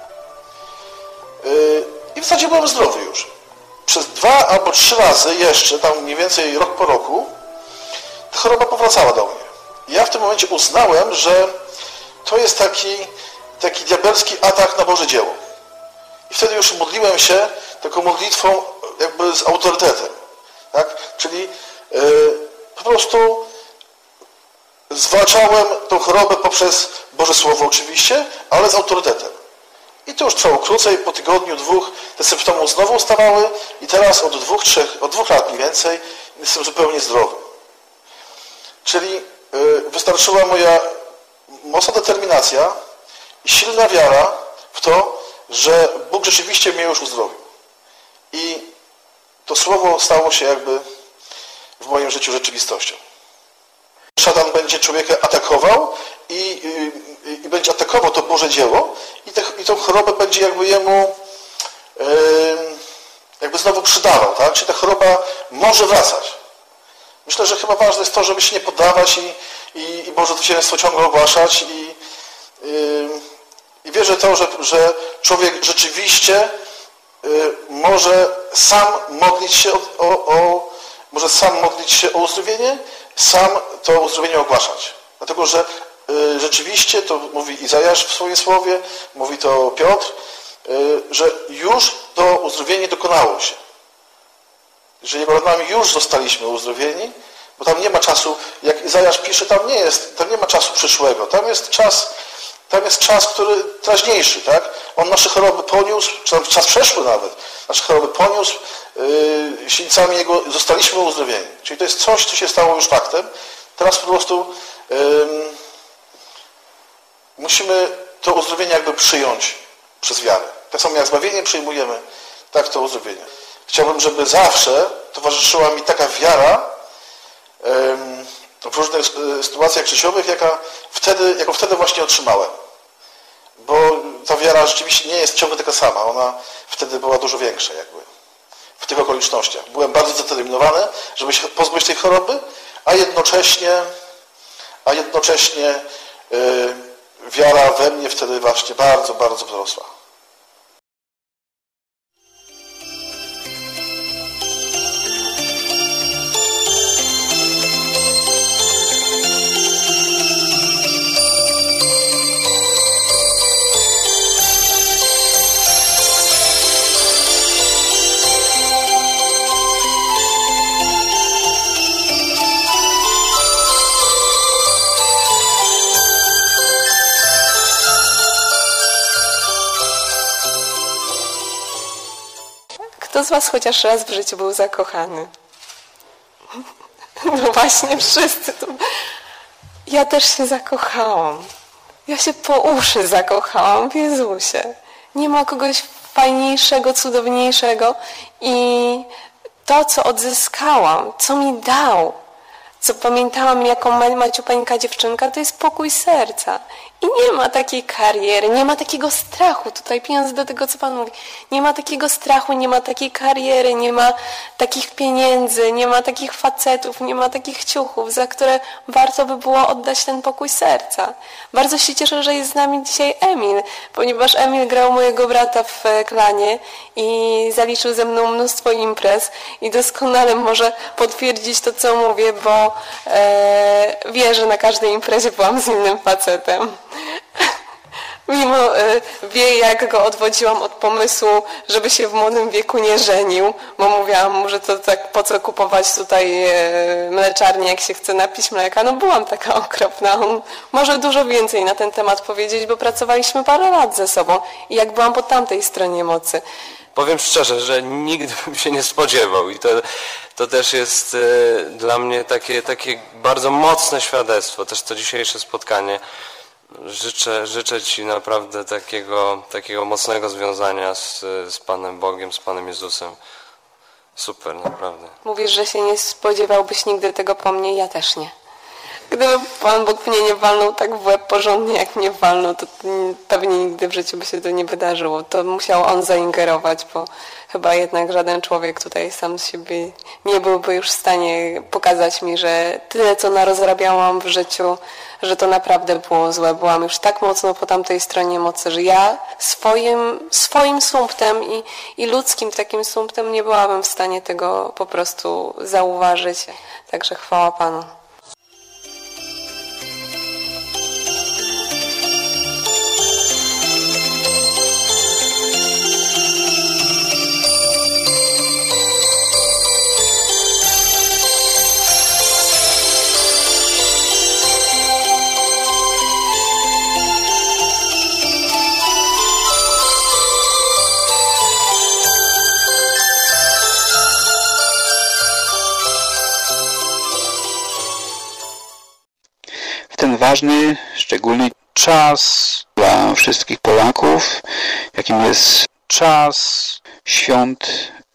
I w zasadzie byłem zdrowy już. Przez 2 albo 3 razy jeszcze, tam mniej więcej rok po roku, ta choroba powracała do mnie. I ja w tym momencie uznałem, że to jest taki diabelski atak na Boże dzieło. I wtedy już modliłem się taką modlitwą jakby z autorytetem. Tak? Czyli po prostu zwalczałem tą chorobę poprzez Boże Słowo oczywiście, ale z autorytetem. I to już trwało krócej, po tygodniu, 2 te symptomy znowu ustawały i teraz od 2 lat mniej więcej jestem zupełnie zdrowy. Czyli wystarczyła moja mocna determinacja i silna wiara w to, że Bóg rzeczywiście mnie już uzdrowił. I to słowo stało się jakby w moim życiu rzeczywistością. Szatan będzie człowieka atakował i będzie atakował to Boże dzieło i tą chorobę będzie jakby jemu jakby znowu przydawał, tak? Czyli ta choroba może wracać. Myślę, że chyba ważne jest to, żeby się nie poddawać i Boże zwycięstwo ciągle ogłaszać i wierzę to, że człowiek rzeczywiście może sam modlić się o uzdrowienie, sam to uzdrowienie ogłaszać. Dlatego, że rzeczywiście, to mówi Izajasz w swoim słowie, mówi to Piotr, że już to uzdrowienie dokonało się. Jeżeli nami już zostaliśmy uzdrowieni, bo tam nie ma czasu, jak Izajasz pisze, tam nie ma czasu przyszłego, tam jest czas, który teraźniejszy, tak? On nasze choroby poniósł, czy tam czas przeszły nawet, nasze choroby poniósł, silnicami Jego zostaliśmy uzdrowieni. Czyli to jest coś, co się stało już faktem. Teraz po prostu musimy to uzdrowienie jakby przyjąć przez wiarę. Tak samo jak zbawienie przyjmujemy, tak to uzdrowienie. Chciałbym, żeby zawsze towarzyszyła mi taka wiara w różnych sytuacjach życiowych, jaką wtedy właśnie otrzymałem. Bo ta wiara rzeczywiście nie jest ciągle taka sama. Ona wtedy była dużo większa jakby w tych okolicznościach. Byłem bardzo zdeterminowany, żeby się pozbyć tej choroby, a jednocześnie wiara we mnie wtedy właśnie bardzo, bardzo wzrosła. Kto z was chociaż raz w życiu był zakochany? No właśnie, wszyscy. Ja też się zakochałam. Ja się po uszy zakochałam w Jezusie. Nie ma kogoś fajniejszego, cudowniejszego i to, co odzyskałam, co mi dał, co pamiętałam jako maciupeńka dziewczynka, to jest pokój serca. I nie ma takiej kariery, nie ma takiego strachu, tutaj pieniądze do tego, co Pan mówi, nie ma takiego strachu, nie ma takiej kariery, nie ma takich pieniędzy, nie ma takich facetów, nie ma takich ciuchów, za które warto by było oddać ten pokój serca. Bardzo się cieszę, że jest z nami dzisiaj Emil, ponieważ Emil grał mojego brata w klanie i zaliczył ze mną mnóstwo imprez i doskonale może potwierdzić to, co mówię, bo wie, że na każdej imprezie byłam z innym facetem. Mimo wie, jak go odwodziłam od pomysłu, żeby się w młodym wieku nie żenił, bo mówiłam mu, że to tak po co kupować tutaj mleczarnię, jak się chce napić mleka. No byłam taka okropna. On może dużo więcej na ten temat powiedzieć, bo pracowaliśmy parę lat ze sobą i jak byłam po tamtej stronie mocy. Powiem szczerze, że nigdy bym się nie spodziewał i to też jest dla mnie takie bardzo mocne świadectwo, też to dzisiejsze spotkanie. Życzę Ci naprawdę takiego mocnego związania z Panem Bogiem, z Panem Jezusem. Super, naprawdę. Mówisz, że się nie spodziewałbyś nigdy tego po mnie, ja też nie. Gdyby Pan Bóg mnie nie walnął tak w łeb porządnie, jak mnie walnął, to pewnie nigdy w życiu by się to nie wydarzyło. To musiał On zaingerować, bo chyba jednak żaden człowiek tutaj sam z siebie nie byłby już w stanie pokazać mi, że tyle, co narozrabiałam w życiu, że to naprawdę było złe. Byłam już tak mocno po tamtej stronie mocy, że ja swoim sumptem i ludzkim takim sumptem nie byłabym w stanie tego po prostu zauważyć. Także chwała Panu. Ten ważny, szczególny czas dla wszystkich Polaków, jakim jest czas świąt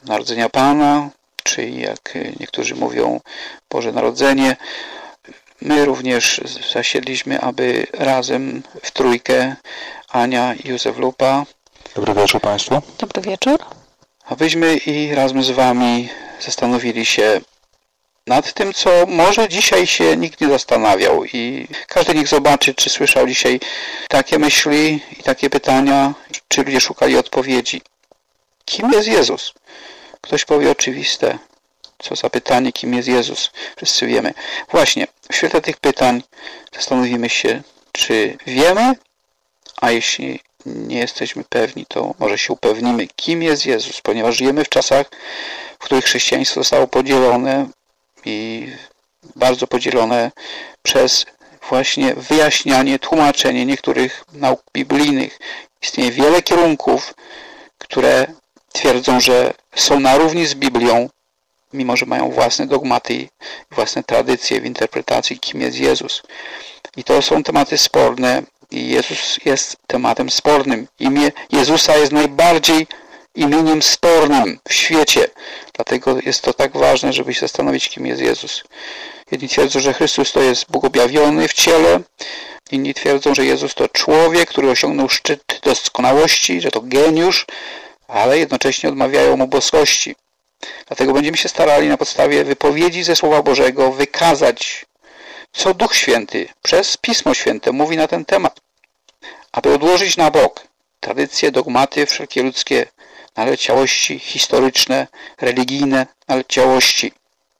Narodzenia Pana, czy jak niektórzy mówią Boże Narodzenie. My również zasiedliśmy, aby razem w trójkę, Ania i Józef Lupa. Dobry wieczór Państwu. Dobry wieczór. Abyśmy i razem z Wami zastanowili się nad tym, co może dzisiaj się nikt nie zastanawiał i każdy niech zobaczy, czy słyszał dzisiaj takie myśli i takie pytania, czy ludzie szukali odpowiedzi. Kim jest Jezus? Ktoś powie oczywiste. Co za pytanie, kim jest Jezus? Wszyscy wiemy. Właśnie, w świetle tych pytań zastanowimy się, czy wiemy, a jeśli nie jesteśmy pewni, to może się upewnimy, kim jest Jezus, ponieważ żyjemy w czasach, w których chrześcijaństwo zostało podzielone i bardzo podzielone przez właśnie wyjaśnianie, tłumaczenie niektórych nauk biblijnych. Istnieje wiele kierunków, które twierdzą, że są na równi z Biblią, mimo że mają własne dogmaty i własne tradycje w interpretacji, kim jest Jezus. I to są tematy sporne i Jezus jest tematem spornym. Imię Jezusa jest najbardziej imieniem spornym w świecie. Dlatego jest to tak ważne, żeby się zastanowić, kim jest Jezus. Jedni twierdzą, że Chrystus to jest Bóg objawiony w ciele. Inni twierdzą, że Jezus to człowiek, który osiągnął szczyt doskonałości, że to geniusz, ale jednocześnie odmawiają mu boskości. Dlatego będziemy się starali na podstawie wypowiedzi ze Słowa Bożego wykazać, co Duch Święty przez Pismo Święte mówi na ten temat, aby odłożyć na bok tradycje, dogmaty, wszelkie ludzkie naleciałości historyczne, religijne naleciałości.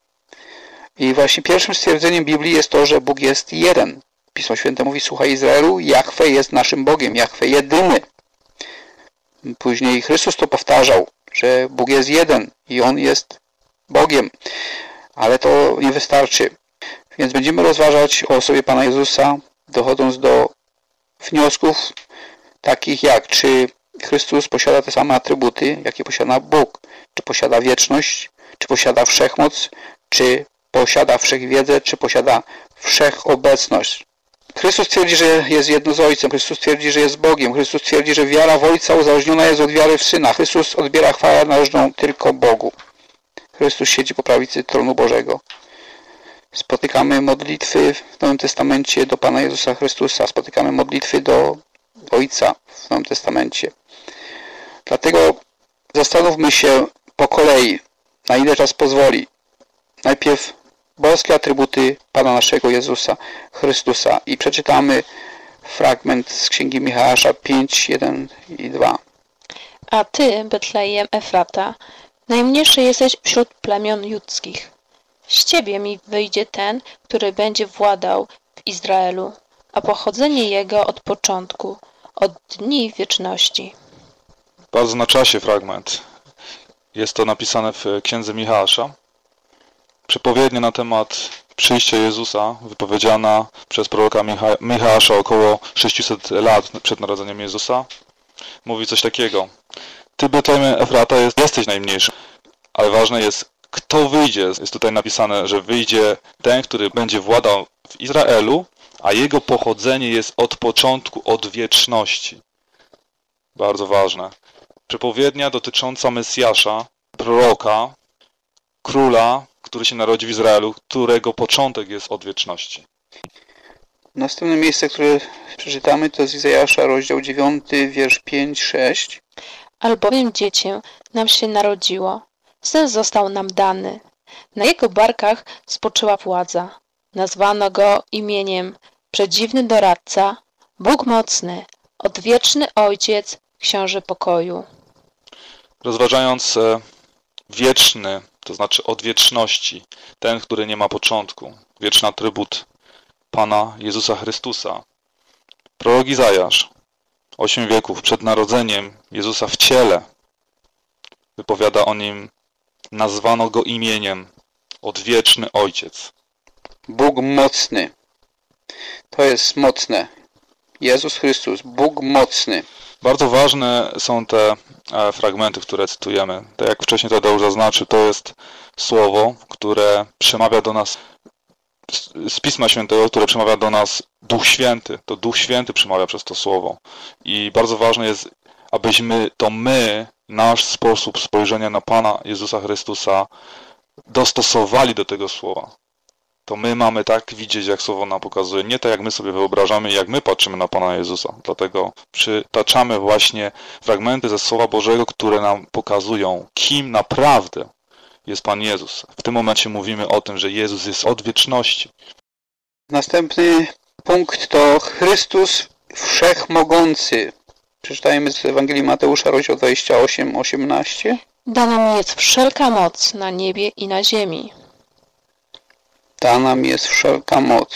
I właśnie pierwszym stwierdzeniem Biblii jest to, że Bóg jest jeden. Pismo Święte mówi: słuchaj Izraelu, Jahwe jest naszym Bogiem, Jahwe jedyny. Później Chrystus to powtarzał, że Bóg jest jeden i On jest Bogiem. Ale to nie wystarczy. Więc będziemy rozważać o osobie Pana Jezusa, dochodząc do wniosków takich jak, czy Chrystus posiada te same atrybuty, jakie posiada Bóg, czy posiada wieczność, czy posiada wszechmoc, czy posiada wszechwiedzę, czy posiada wszechobecność. Chrystus twierdzi, że jest jedno z Ojcem. Chrystus twierdzi, że jest Bogiem. Chrystus twierdzi, że wiara w Ojca uzależniona jest od wiary w Syna. Chrystus odbiera chwałę należną tylko Bogu. Chrystus siedzi po prawicy tronu Bożego. Spotykamy modlitwy w Nowym Testamencie do Pana Jezusa Chrystusa. Spotykamy modlitwy do Ojca w Nowym Testamencie. Dlatego zastanówmy się po kolei, na ile czas pozwoli. Najpierw boskie atrybuty Pana naszego Jezusa Chrystusa i przeczytamy fragment z Księgi Michała 5, 1 i 2. A ty, Betlejem Efrata, najmniejszy jesteś wśród plemion judzkich. Z ciebie mi wyjdzie ten, który będzie władał w Izraelu, a pochodzenie jego od początku, od dni wieczności. Bardzo na czasie fragment. Jest to napisane w Księdze Michała. Przepowiednia na temat przyjścia Jezusa, wypowiedziana przez proroka Michała około 600 lat przed narodzeniem Jezusa, mówi coś takiego. Ty, Betlejem Efrata, jesteś najmniejszy, ale ważne jest, kto wyjdzie. Jest tutaj napisane, że wyjdzie ten, który będzie władał w Izraelu, a jego pochodzenie jest od początku, od wieczności. Bardzo ważne. Przepowiednia dotycząca Mesjasza, proroka, króla, który się narodzi w Izraelu, którego początek jest od wieczności. Następne miejsce, które przeczytamy, to z Izajasza, rozdział 9, wiersz 5-6. Albowiem dziecię nam się narodziło, syn został nam dany. Na jego barkach spoczyła władza. Nazwano go imieniem Przedziwny Doradca, Bóg Mocny, Odwieczny Ojciec, Książę Pokoju. Rozważając wieczny, to znaczy od wieczności, ten, który nie ma początku, wieczny atrybut Pana Jezusa Chrystusa. Prorok Izajasz, 8 wieków przed narodzeniem Jezusa w ciele, wypowiada o nim: nazwano go imieniem Odwieczny Ojciec. Bóg mocny. To jest mocne. Jezus Chrystus, Bóg mocny. Bardzo ważne są te fragmenty, które cytujemy. Tak jak wcześniej Tadeusz zaznaczył, to jest słowo, które przemawia do nas z Pisma Świętego, które przemawia do nas Duch Święty. To Duch Święty przemawia przez to słowo. I bardzo ważne jest, abyśmy to my nasz sposób spojrzenia na Pana Jezusa Chrystusa dostosowali do tego słowa, to my mamy tak widzieć, jak słowo nam pokazuje, nie tak jak my sobie wyobrażamy, jak my patrzymy na Pana Jezusa. Dlatego przytaczamy właśnie fragmenty ze Słowa Bożego, które nam pokazują, kim naprawdę jest Pan Jezus. W tym momencie mówimy o tym, że Jezus jest od wieczności. Następny punkt to Chrystus Wszechmogący. Przeczytajmy z Ewangelii Mateusza, rozdział 28-18. Dana mi jest wszelka moc na niebie i na ziemi. Dana mi jest wszelka moc.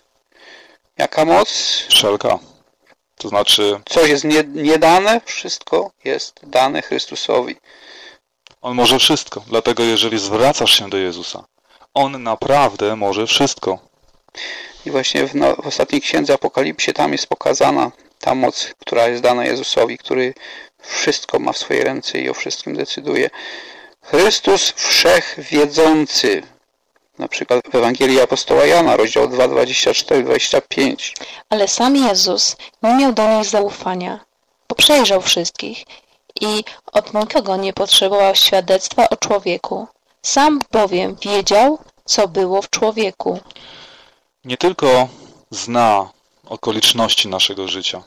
Jaka moc? Wszelka. To znaczy... Coś jest niedane, wszystko jest dane Chrystusowi. On może wszystko. Dlatego jeżeli zwracasz się do Jezusa, On naprawdę może wszystko. I właśnie w ostatniej księdze Apokalipsie tam jest pokazana ta moc, która jest dana Jezusowi, który wszystko ma w swojej ręce i o wszystkim decyduje. Chrystus Wszechwiedzący. Na przykład w Ewangelii Apostoła Jana, rozdział 2, 24-25. Ale sam Jezus nie miał do nich zaufania, bo przejrzał wszystkich i od nikogo nie potrzebował świadectwa o człowieku. Sam bowiem wiedział, co było w człowieku. Nie tylko zna okoliczności naszego życia.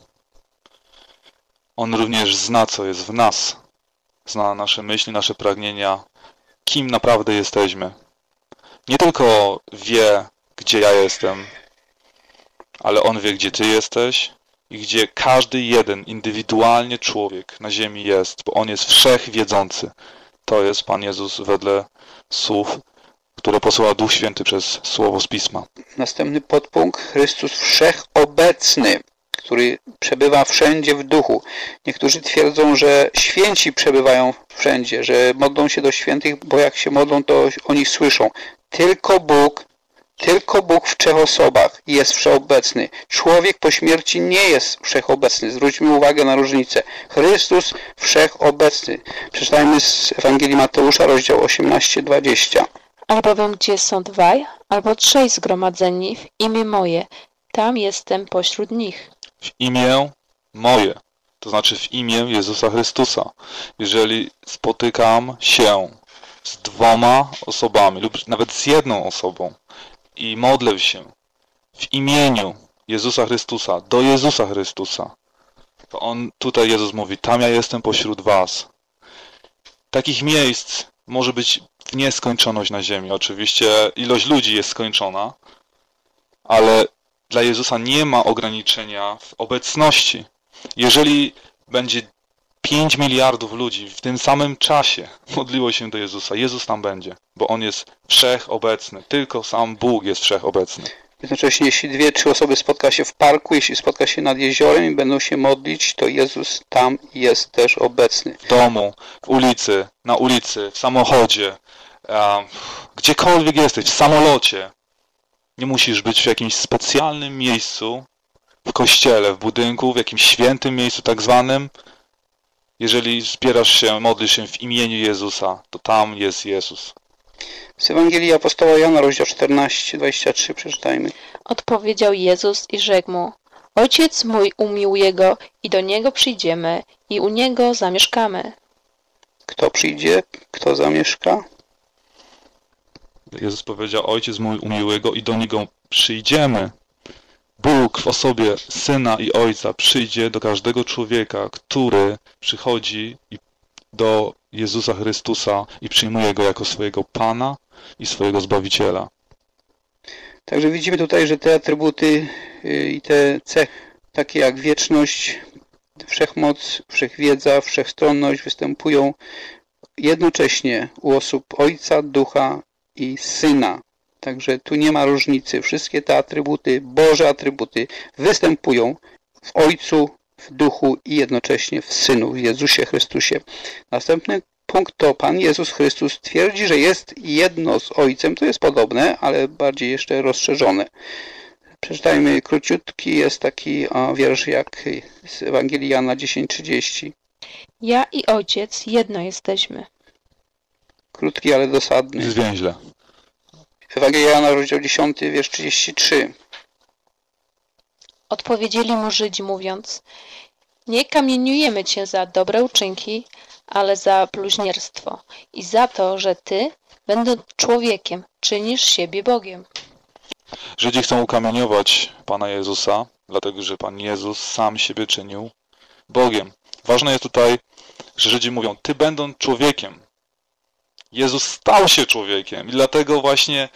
On również zna, co jest w nas. Zna nasze myśli, nasze pragnienia, kim naprawdę jesteśmy. Nie tylko wie, gdzie ja jestem, ale On wie, gdzie Ty jesteś i gdzie każdy jeden indywidualnie człowiek na ziemi jest, bo On jest wszechwiedzący. To jest Pan Jezus wedle słów, które posyła Duch Święty przez Słowo z Pisma. Następny podpunkt, Chrystus Wszechobecny, który przebywa wszędzie w duchu. Niektórzy twierdzą, że święci przebywają wszędzie, że modlą się do świętych, bo jak się modlą, to o nich słyszą. Tylko Bóg w trzech osobach jest wszechobecny. Człowiek po śmierci nie jest wszechobecny. Zwróćmy uwagę na różnicę. Chrystus wszechobecny. Przeczytajmy z Ewangelii Mateusza, rozdział 18-20. Albowiem gdzie są dwaj, albo trzej zgromadzeni w imię moje, tam jestem pośród nich. W imię moje, to znaczy w imię Jezusa Chrystusa. Jeżeli spotykam się z dwoma osobami lub nawet z jedną osobą i modlę się w imieniu Jezusa Chrystusa, do Jezusa Chrystusa, to tutaj Jezus mówi, tam ja jestem pośród was. Takich miejsc może być w nieskończoność na ziemi. Oczywiście ilość ludzi jest skończona, ale dla Jezusa nie ma ograniczenia w obecności. Jeżeli będzie 5 miliardów ludzi w tym samym czasie modliło się do Jezusa, Jezus tam będzie, bo On jest wszechobecny. Tylko sam Bóg jest wszechobecny. Jednocześnie, jeśli 2-3 osoby spotka się w parku, jeśli spotka się nad jeziorem i będą się modlić, to Jezus tam jest też obecny. W domu, w ulicy, na ulicy, w samochodzie, gdziekolwiek jesteś, w samolocie. Nie musisz być w jakimś specjalnym miejscu, w kościele, w budynku, w jakimś świętym miejscu tak zwanym. Jeżeli zbierasz się, modlisz się w imieniu Jezusa, to tam jest Jezus. Z Ewangelii Apostoła Jana, rozdział 14-23, przeczytajmy. Odpowiedział Jezus i rzekł mu, Ojciec mój umiłuje go i do Niego przyjdziemy i u Niego zamieszkamy. Kto przyjdzie? Kto zamieszka? Jezus powiedział, Ojciec mój umiłuje go i do Niego przyjdziemy. Bóg w osobie Syna i Ojca przyjdzie do każdego człowieka, który przychodzi do Jezusa Chrystusa i przyjmuje Go jako swojego Pana i swojego Zbawiciela. Także widzimy tutaj, że te atrybuty i te cechy, takie jak wieczność, wszechmoc, wszechwiedza, wszechstronność występują jednocześnie u osób Ojca, Ducha i Syna. Także tu nie ma różnicy. Wszystkie te atrybuty, Boże atrybuty występują w Ojcu, w Duchu i jednocześnie w Synu, w Jezusie Chrystusie. Następny punkt to Pan Jezus Chrystus twierdzi, że jest jedno z Ojcem. To jest podobne, ale bardziej jeszcze rozszerzone. Przeczytajmy króciutki, jest taki wiersz jak z Ewangelii Jana 10:30. Ja i Ojciec jedno jesteśmy. Krótki, ale dosadny. Zwięźle. Ewangelia Jana, rozdział 10, wiersz 33. Odpowiedzieli mu Żydzi mówiąc, nie kamieniujemy Cię za dobre uczynki, ale za bluźnierstwo i za to, że ty, będąc człowiekiem, czynisz siebie Bogiem. Żydzi chcą ukamieniować Pana Jezusa, dlatego że Pan Jezus sam siebie czynił Bogiem. Ważne jest tutaj, że Żydzi mówią, ty będąc człowiekiem, Jezus stał się człowiekiem i dlatego właśnie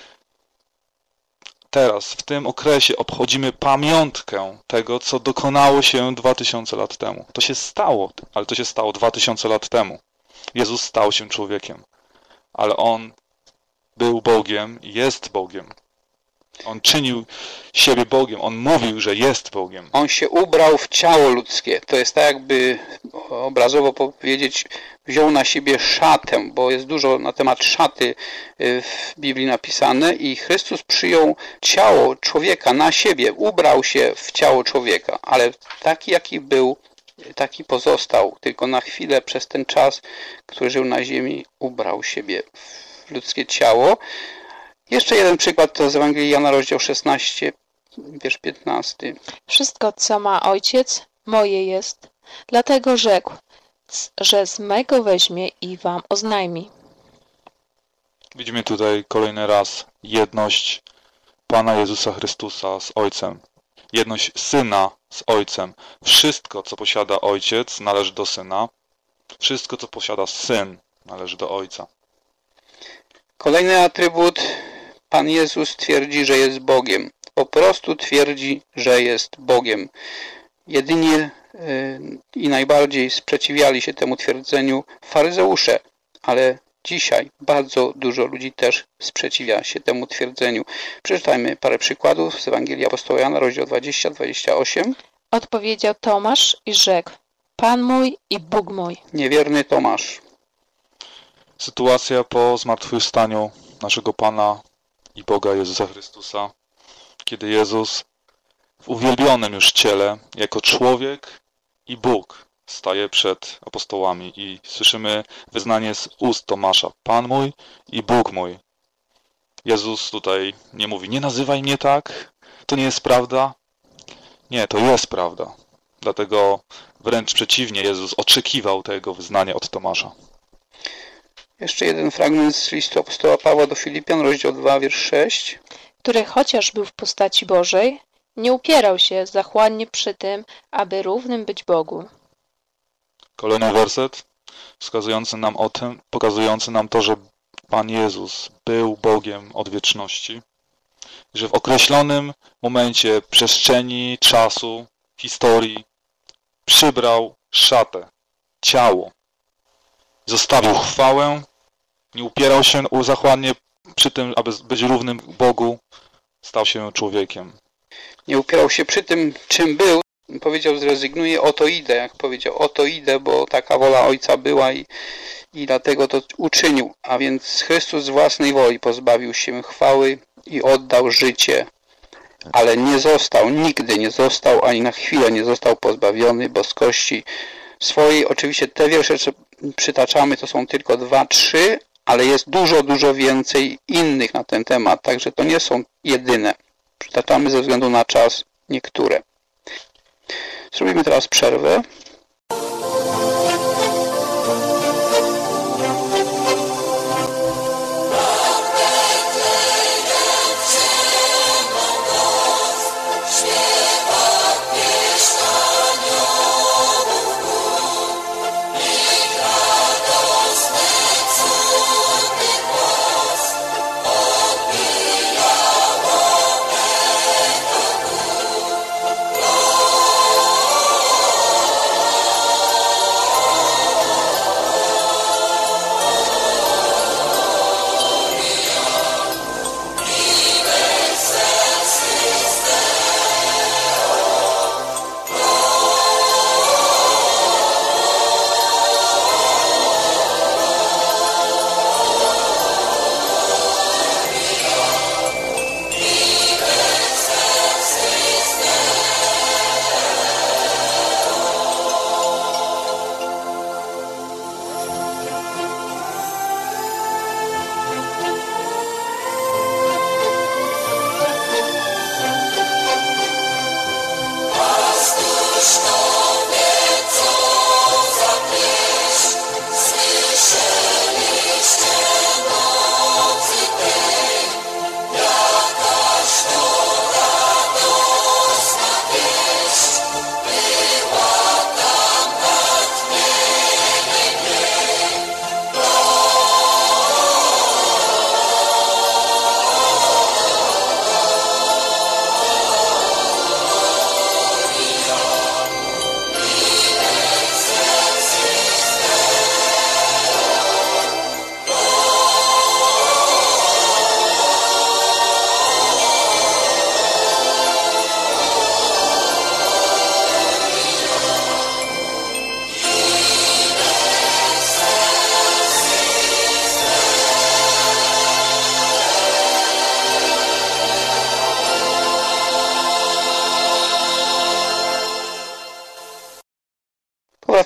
teraz, w tym okresie obchodzimy pamiątkę tego, co dokonało się 2000 lat temu. To się stało, ale to się stało 2000 lat temu. Jezus stał się człowiekiem, ale On był Bogiem i jest Bogiem. On czynił siebie Bogiem, On mówił, że jest Bogiem. On się ubrał w ciało ludzkie. To jest tak jakby obrazowo powiedzieć, wziął na siebie szatę, bo jest dużo na temat szaty w Biblii napisane i Chrystus przyjął ciało człowieka na siebie, ubrał się w ciało człowieka, ale taki jaki był, taki pozostał, tylko na chwilę przez ten czas, który żył na ziemi, ubrał siebie w ludzkie ciało. Jeszcze jeden przykład to z Ewangelii Jana, rozdział 16, wiersz 15. Wszystko, co ma Ojciec, moje jest. Dlatego rzekł, że z mego weźmie i wam oznajmi. Widzimy tutaj kolejny raz jedność Pana Jezusa Chrystusa z Ojcem. Jedność Syna z Ojcem. Wszystko, co posiada Ojciec, należy do Syna. Wszystko, co posiada Syn, należy do Ojca. Kolejny atrybut. Pan Jezus twierdzi, że jest Bogiem. Po prostu twierdzi, że jest Bogiem. Jedynie i najbardziej sprzeciwiali się temu twierdzeniu faryzeusze, ale dzisiaj bardzo dużo ludzi też sprzeciwia się temu twierdzeniu. Przeczytajmy parę przykładów z Ewangelii Apostoła Jana, rozdział 20-28. Odpowiedział Tomasz i rzekł, Pan mój i Bóg mój. Niewierny Tomasz. Sytuacja po zmartwychwstaniu naszego Pana i Boga Jezusa Chrystusa, kiedy Jezus w uwielbionym już ciele, jako człowiek i Bóg, staje przed apostołami i słyszymy wyznanie z ust Tomasza, Pan mój i Bóg mój. Jezus tutaj nie mówi, nie nazywaj mnie tak, to nie jest prawda. Nie, to jest prawda. Dlatego wręcz przeciwnie, Jezus oczekiwał tego wyznania od Tomasza. Jeszcze jeden fragment z listu apostoła Pawła do Filipian, rozdział 2, wiersz 6. Który chociaż był w postaci Bożej, nie upierał się zachłannie przy tym, aby równym być Bogu. Kolejny werset wskazujący nam o tym, pokazujący nam to, że Pan Jezus był Bogiem od wieczności, że w określonym momencie przestrzeni, czasu, historii przybrał szatę, ciało. Zostawił chwałę, nie upierał się zachłannie przy tym, aby być równym Bogu, stał się człowiekiem. Nie upierał się przy tym, czym był. Powiedział, zrezygnuję, oto idę. Jak powiedział, oto idę, bo taka wola Ojca była i dlatego to uczynił. A więc Chrystus z własnej woli pozbawił się chwały i oddał życie. Ale nie został, nigdy nie został, ani na chwilę nie został pozbawiony boskości swojej. Oczywiście te wiersze przytaczamy, to są tylko 2, 3, ale jest dużo, dużo więcej innych na ten temat. Także to nie są jedyne. Przytaczamy ze względu na czas niektóre. Zrobimy teraz przerwę.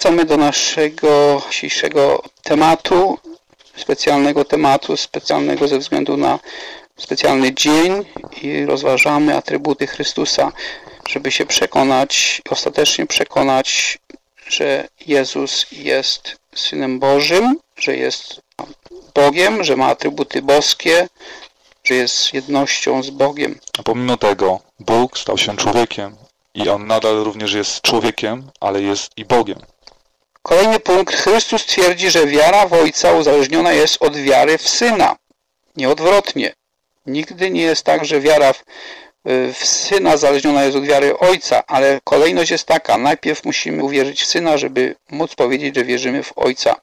wracamy do naszego dzisiejszego tematu, specjalnego ze względu na specjalny dzień i rozważamy atrybuty Chrystusa, żeby się przekonać, ostatecznie przekonać, że Jezus jest Synem Bożym, że jest Bogiem, że ma atrybuty boskie, że jest jednością z Bogiem. A pomimo tego Bóg stał się człowiekiem i On nadal również jest człowiekiem, ale jest i Bogiem. Kolejny punkt. Chrystus twierdzi, że wiara w Ojca uzależniona jest od wiary w Syna. Nie odwrotnie. Nigdy nie jest tak, że wiara w Syna zależniona jest od wiary Ojca, ale kolejność jest taka. Najpierw musimy uwierzyć w Syna, żeby móc powiedzieć, że wierzymy w Ojca.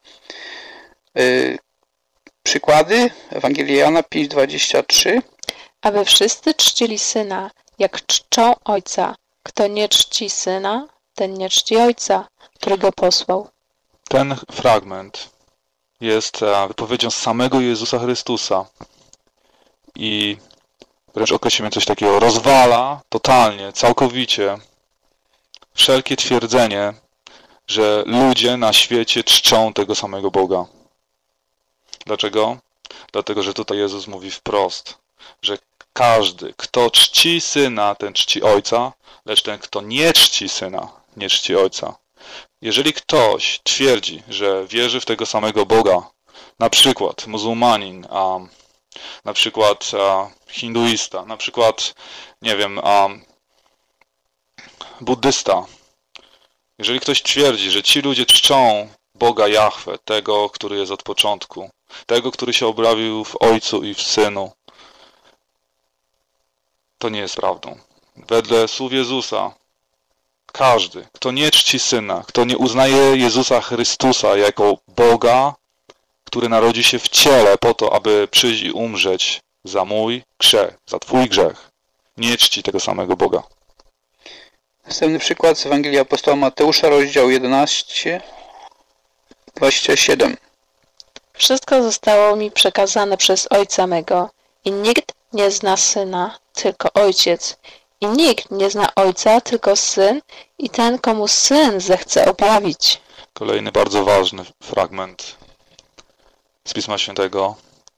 Przykłady. Ewangelia Jana 5:23. Aby wszyscy czcili Syna, jak czczą Ojca. Kto nie czci Syna, ten nie czci Ojca, który Go posłał. Ten fragment jest wypowiedzią samego Jezusa Chrystusa i wręcz określimy coś takiego, rozwala totalnie, całkowicie wszelkie twierdzenie, że ludzie na świecie czczą tego samego Boga. Dlaczego? Dlatego, że tutaj Jezus mówi wprost, że każdy, kto czci Syna, ten czci Ojca, lecz ten, kto nie czci Syna, nie czci Ojca. Jeżeli ktoś twierdzi, że wierzy w tego samego Boga, na przykład muzułmanin, na przykład hinduista, na przykład, nie wiem, buddysta, jeżeli ktoś twierdzi, że ci ludzie czczą Boga Jahwe, tego, który jest od początku, tego, który się objawił w Ojcu i w Synu, to nie jest prawdą. Wedle słów Jezusa, każdy, kto nie czci Syna, kto nie uznaje Jezusa Chrystusa jako Boga, który narodzi się w ciele po to, aby przyjść i umrzeć za mój grzech, za twój grzech, nie czci tego samego Boga. Następny przykład z Ewangelii apostoła Mateusza, rozdział 11, 27. Wszystko zostało mi przekazane przez Ojca mego i nikt nie zna Syna, tylko Ojciec. I nikt nie zna Ojca, tylko Syn i ten, komu Syn zechce objawić. Kolejny bardzo ważny fragment z Pisma Świętego.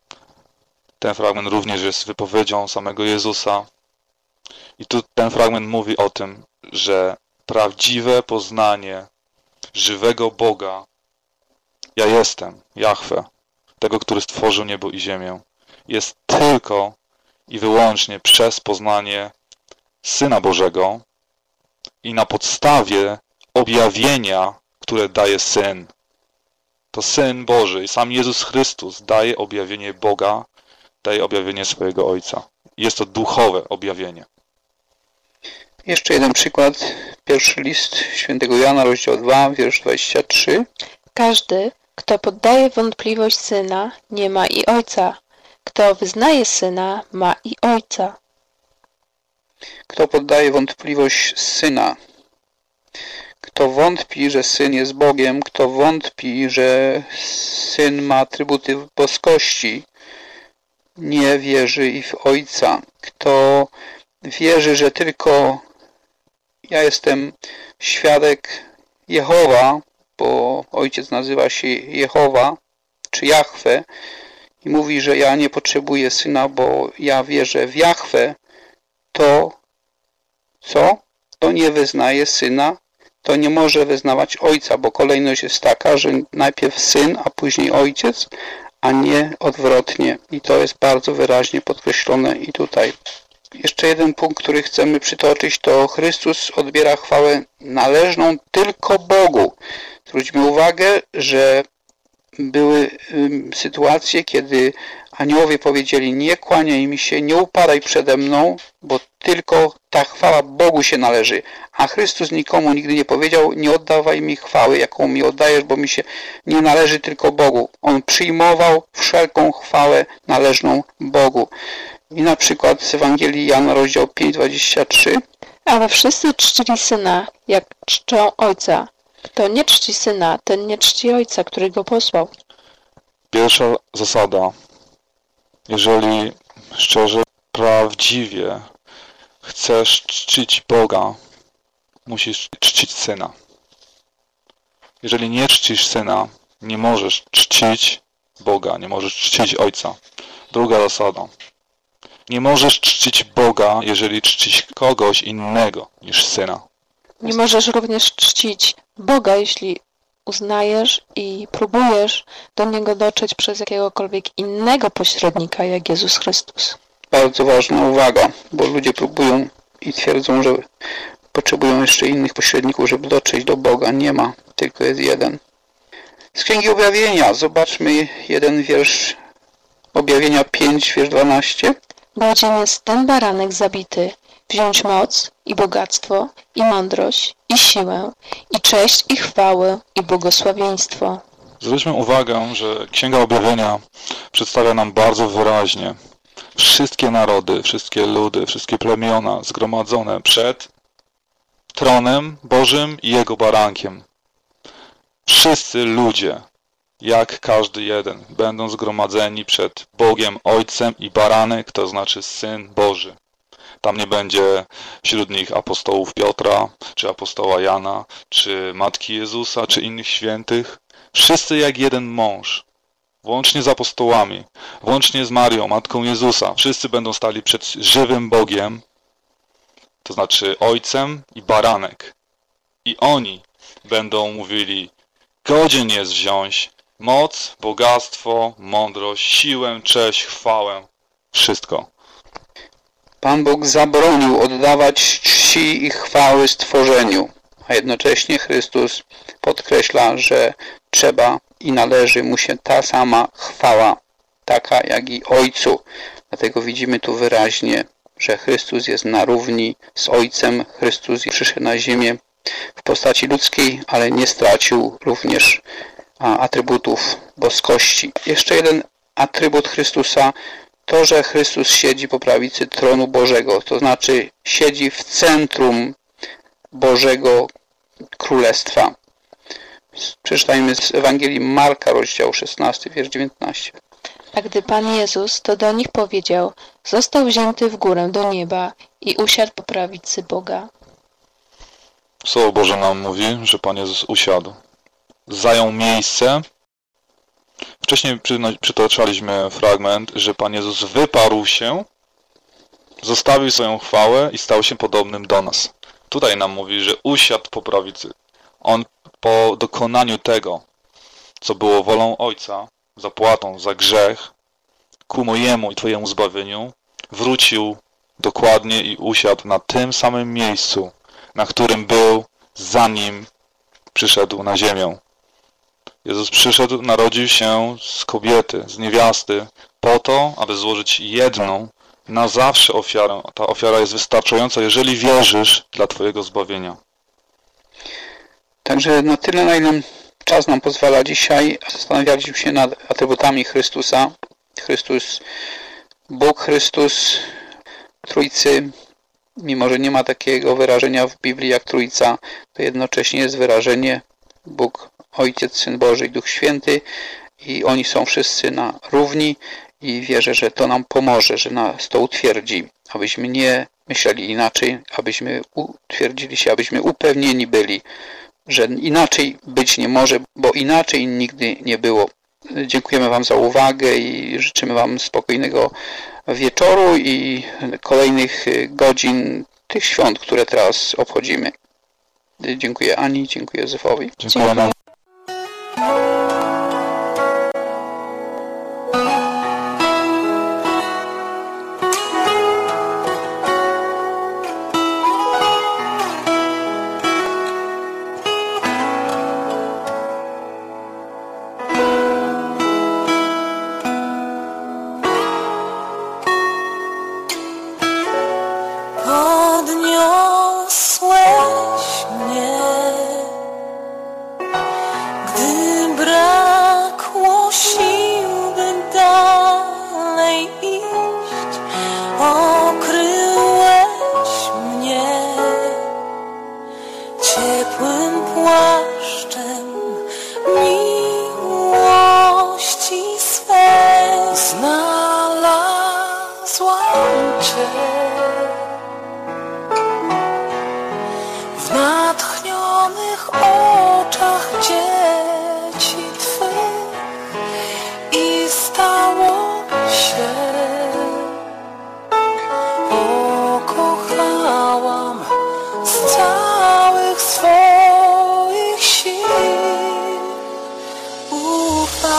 Ten fragment również jest wypowiedzią samego Jezusa. I tu ten fragment mówi o tym, że prawdziwe poznanie żywego Boga, ja jestem, Jahwe, tego, który stworzył niebo i ziemię, jest tylko i wyłącznie przez poznanie Syna Bożego i na podstawie objawienia, które daje Syn. To Syn Boży i sam Jezus Chrystus daje objawienie Boga, daje objawienie swojego Ojca. Jest to duchowe objawienie. Jeszcze jeden przykład. Pierwszy list świętego Jana, rozdział 2, wiersz 23. Każdy, kto poddaje wątpliwość Syna, nie ma i Ojca. Kto wyznaje Syna, ma i Ojca. Kto poddaje wątpliwość Syna, kto wątpi, że Syn jest Bogiem, kto wątpi, że Syn ma atrybuty boskości, nie wierzy i w Ojca. Kto wierzy, że tylko ja jestem świadek Jehowa, bo Ojciec nazywa się Jehowa, czy Jahwe, i mówi, że ja nie potrzebuję Syna, bo ja wierzę w Jahwe, to co? To nie wyznaje Syna, to nie może wyznawać Ojca, bo kolejność jest taka, że najpierw Syn, a później Ojciec, a nie odwrotnie. I to jest bardzo wyraźnie podkreślone i tutaj. Jeszcze jeden punkt, który chcemy przytoczyć, to Chrystus odbiera chwałę należną tylko Bogu. Zwróćmy uwagę, że były sytuacje, kiedy aniołowie powiedzieli: nie kłaniaj mi się, nie upadaj przede mną, bo tylko ta chwała Bogu się należy. A Chrystus nikomu nigdy nie powiedział: nie oddawaj mi chwały, jaką mi oddajesz, bo mi się nie należy tylko Bogu. On przyjmował wszelką chwałę należną Bogu. I na przykład z Ewangelii Jana, rozdział 5, 23. Ale wszyscy czcili Syna, jak czczą Ojca. Kto nie czci Syna, ten nie czci Ojca, który Go posłał. Pierwsza zasada. Jeżeli szczerze, prawdziwie chcesz czcić Boga, musisz czcić Syna. Jeżeli nie czcisz Syna, nie możesz czcić Boga, nie możesz czcić Ojca. Druga zasada. Nie możesz czcić Boga, jeżeli czcisz kogoś innego niż Syna. Nie możesz również czcić Boga, jeśli uznajesz i próbujesz do Niego dotrzeć przez jakiegokolwiek innego pośrednika, jak Jezus Chrystus. Bardzo ważna uwaga, bo ludzie próbują i twierdzą, że potrzebują jeszcze innych pośredników, żeby dotrzeć do Boga. Nie ma, tylko jest jeden. Z Księgi Objawienia zobaczmy jeden wiersz Objawienia 5, wiersz 12. Bowiem jest ten baranek zabity, wziąć moc i bogactwo, i mądrość, i siłę, i cześć, i chwałę, i błogosławieństwo. Zwróćmy uwagę, że Księga Objawienia przedstawia nam bardzo wyraźnie wszystkie narody, wszystkie ludy, wszystkie plemiona zgromadzone przed tronem Bożym i Jego barankiem. Wszyscy ludzie, jak każdy jeden, będą zgromadzeni przed Bogiem Ojcem i baranek, to znaczy Syn Boży. Tam nie będzie wśród nich apostołów Piotra, czy apostoła Jana, czy Matki Jezusa, czy innych świętych. Wszyscy jak jeden mąż, włącznie z apostołami, włącznie z Marią, Matką Jezusa. Wszyscy będą stali przed żywym Bogiem, to znaczy Ojcem i baranek. I oni będą mówili, godzien jest wziąć moc, bogactwo, mądrość, siłę, cześć, chwałę, wszystko. Pan Bóg zabronił oddawać czci i chwały stworzeniu, a jednocześnie Chrystus podkreśla, że trzeba i należy mu się ta sama chwała, taka jak i Ojcu. Dlatego widzimy tu wyraźnie, że Chrystus jest na równi z Ojcem. Chrystus przyszedł na ziemię w postaci ludzkiej, ale nie stracił również atrybutów boskości. Jeszcze jeden atrybut Chrystusa to, że Chrystus siedzi po prawicy tronu Bożego, to znaczy siedzi w centrum Bożego Królestwa. Przeczytajmy z Ewangelii Marka, rozdział 16, wiersz 19. A gdy Pan Jezus to do nich powiedział, został wzięty w górę do nieba i usiadł po prawicy Boga. Słowo Boże nam mówi, że Pan Jezus usiadł. Zajął miejsce. Wcześniej przytaczaliśmy fragment, że Pan Jezus wyparł się, zostawił swoją chwałę i stał się podobnym do nas. Tutaj nam mówi, że usiadł po prawicy. On po dokonaniu tego, co było wolą Ojca, zapłatą za grzech, ku mojemu i Twojemu zbawieniu, wrócił dokładnie i usiadł na tym samym miejscu, na którym był, zanim przyszedł na ziemię. Jezus przyszedł, narodził się z kobiety, z niewiasty, po to, aby złożyć jedną, na zawsze ofiarę. Ta ofiara jest wystarczająca, jeżeli wierzysz, dla Twojego zbawienia. Także na tyle, na ile czas nam pozwala dzisiaj, zastanawialiśmy się nad atrybutami Chrystusa. Chrystus, Bóg Chrystus, Trójcy, mimo że nie ma takiego wyrażenia w Biblii jak Trójca, to jednocześnie jest wyrażenie Bóg, Ojciec, Syn Boży i Duch Święty i oni są wszyscy na równi i wierzę, że to nam pomoże, że nas to utwierdzi, abyśmy nie myśleli inaczej, abyśmy utwierdzili się, abyśmy upewnieni byli, że inaczej być nie może, bo inaczej nigdy nie było. Dziękujemy Wam za uwagę i życzymy Wam spokojnego wieczoru i kolejnych godzin tych świąt, które teraz obchodzimy. Dziękuję Ani, dziękuję Józefowi. Dziękujemy. Podniosłeś mnie, gdy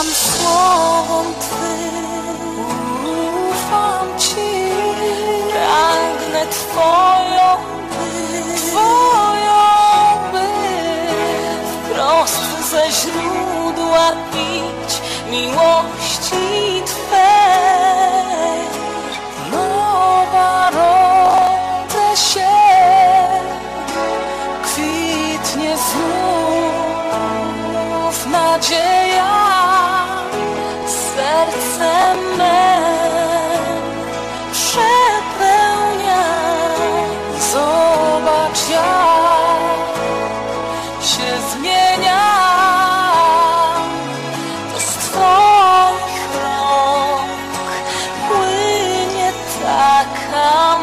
ufam słowom Twym, ufam Ci, pragnę Twoją być, wprost ze źródła pić miłości Twej. Nowa rodzę się, kwitnie znów nadzieja, serce mym przepełnia. Zobacz, jak się zmieniam, to z Twoich rąk płynie taka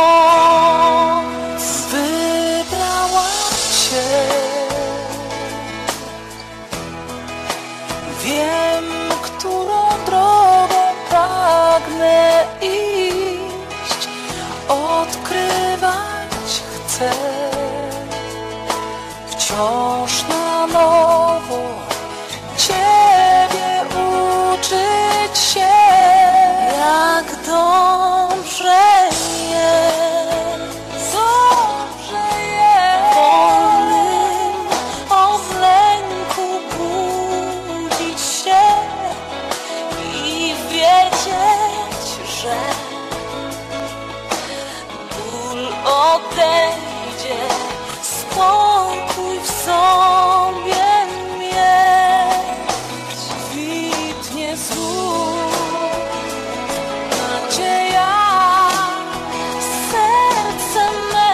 moc. Wybrałam Cię, wiem, którą drogą pragnę iść, odkrywać chcę wciąż na nowo, Ciebie uczyć się, jak dobrze jest, wolnym od lęku budzić się i wiedzieć, że ból odejdzie, spokój w sobie mieć. Kwitnie znów nadzieja, serce me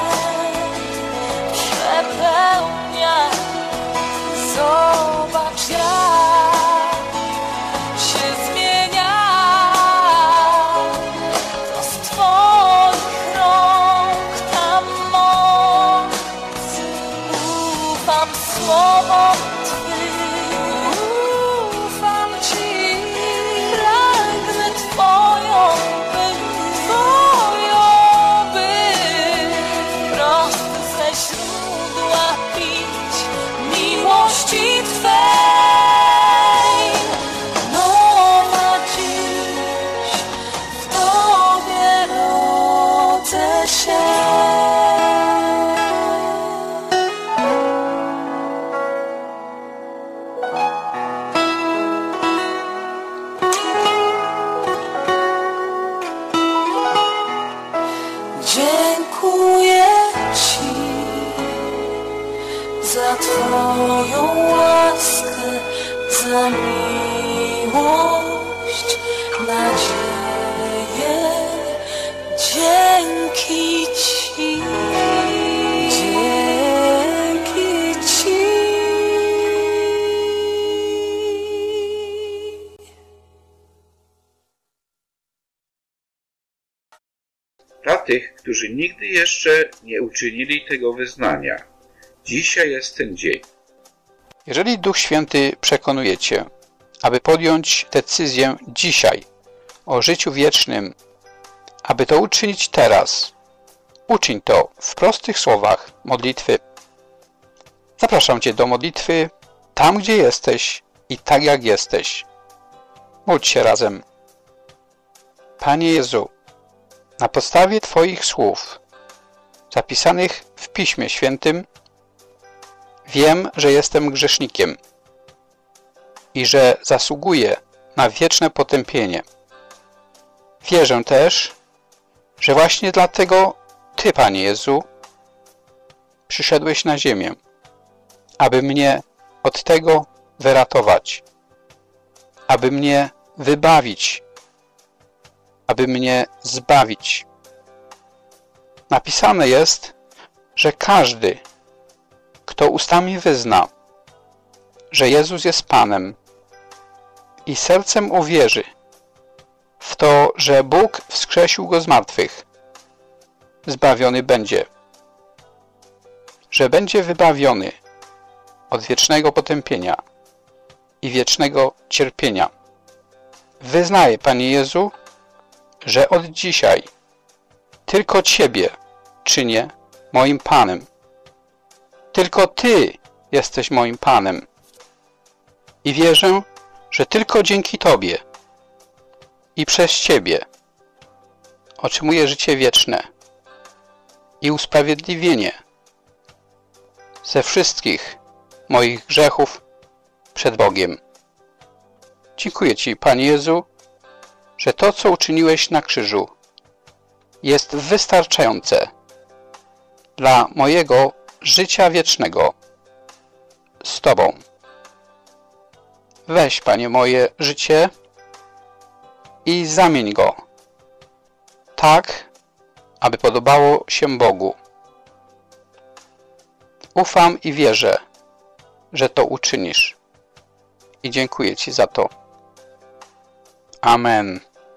przepełnia. Zobacz, jak się zmienia, to z Twoich rąk ta moc. Ufam słowom Twym, ufam Ci, pragnę Twoją być, prost ze źródła pić miłości Twej. Nowa dziś w Tobie rodzę się. Dziękuję Ci za Twoją łaskę, za miłość, nadzieję. Dzięki Ci, dzięki Ci. Dla tych, którzy nigdy jeszcze nie uczynili tego wyznania, dzisiaj jest ten dzień. Jeżeli Duch Święty przekonuje Cię, aby podjąć decyzję dzisiaj o życiu wiecznym, aby to uczynić teraz, uczyń to w prostych słowach modlitwy. Zapraszam Cię do modlitwy tam, gdzie jesteś i tak jak jesteś. Módl się razem. Panie Jezu, na podstawie Twoich słów zapisanych w Piśmie Świętym wiem, że jestem grzesznikiem i że zasługuję na wieczne potępienie. Wierzę też, że właśnie dlatego Ty, Panie Jezu, przyszedłeś na ziemię, aby mnie od tego wyratować, aby mnie wybawić, aby mnie zbawić. Napisane jest, że każdy, kto ustami wyzna, że Jezus jest Panem i sercem uwierzy w to, że Bóg wskrzesił Go z martwych, zbawiony będzie, że będzie wybawiony od wiecznego potępienia i wiecznego cierpienia. Wyznaję, Panie Jezu, że od dzisiaj tylko Ciebie czynię moim Panem. Tylko Ty jesteś moim Panem. I wierzę, że tylko dzięki Tobie i przez Ciebie otrzymuję życie wieczne i usprawiedliwienie ze wszystkich moich grzechów przed Bogiem. Dziękuję Ci, Panie Jezu, że to, co uczyniłeś na krzyżu, jest wystarczające dla mojego życia wiecznego z Tobą. Weź, Panie, moje życie i zamień go tak, aby podobało się Bogu. Ufam i wierzę, że to uczynisz. I dziękuję Ci za to. Amen.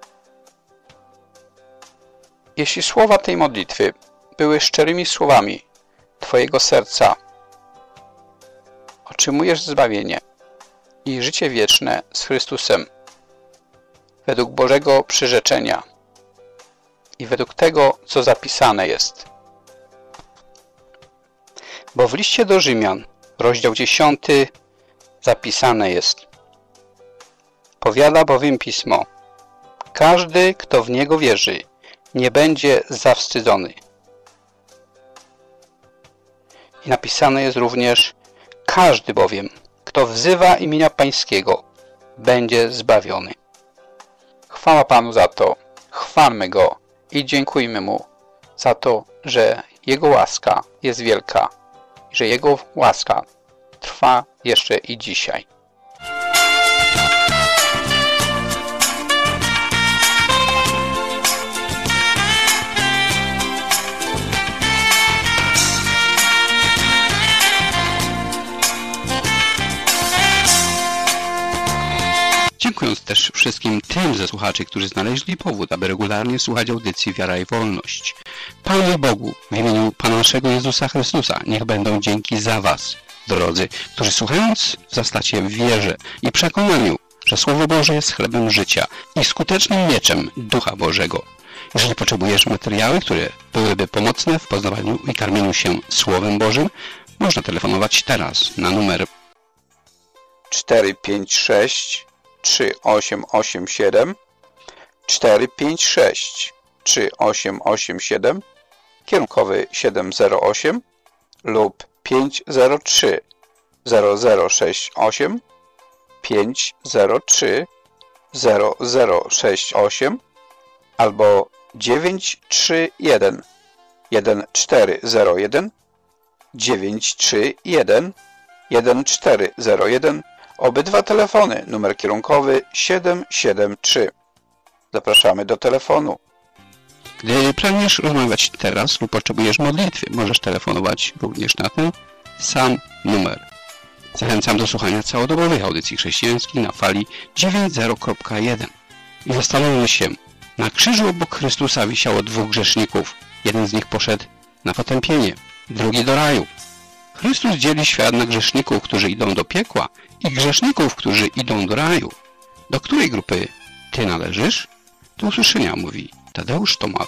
Jeśli słowa tej modlitwy były szczerymi słowami Twojego serca, otrzymujesz zbawienie i życie wieczne z Chrystusem według Bożego przyrzeczenia i według tego, co zapisane jest. Bo w liście do Rzymian, rozdział 10, zapisane jest: powiada bowiem Pismo: każdy, kto w Niego wierzy, nie będzie zawstydzony. I napisane jest również: każdy bowiem, kto wzywa imienia Pańskiego, będzie zbawiony. Chwała Panu za to, chwalmy Go i dziękujmy Mu za to, że Jego łaska jest wielka, że Jego łaska trwa jeszcze i dzisiaj. Dziękując też wszystkim tym ze słuchaczy, którzy znaleźli powód, aby regularnie słuchać audycji Wiara i Wolność. Panu Bogu, w imieniu Pana naszego Jezusa Chrystusa, niech będą dzięki za Was, drodzy, którzy słuchając wzrastacie w wierze i przekonaniu, że Słowo Boże jest chlebem życia i skutecznym mieczem Ducha Bożego. Jeżeli potrzebujesz materiały, które byłyby pomocne w poznawaniu i karmieniu się Słowem Bożym, można telefonować teraz na numer 456 3887 456 3887, kierunkowy 708 lub 503 0068 503 0068 albo 931 1401 931 1401. Obydwa telefony, numer kierunkowy 773. Zapraszamy do telefonu. Gdy pragniesz rozmawiać teraz lub potrzebujesz modlitwy, możesz telefonować również na ten sam numer. Zachęcam do słuchania całodobowych audycji chrześcijańskich na fali 90.1. I zastanówmy się, na krzyżu obok Chrystusa wisiało dwóch grzeszników. Jeden z nich poszedł na potępienie, drugi do raju. Chrystus dzieli świat na grzeszników, którzy idą do piekła i grzeszników, którzy idą do raju. Do której grupy Ty należysz? Do usłyszenia, mówi Tadeusz Tomal.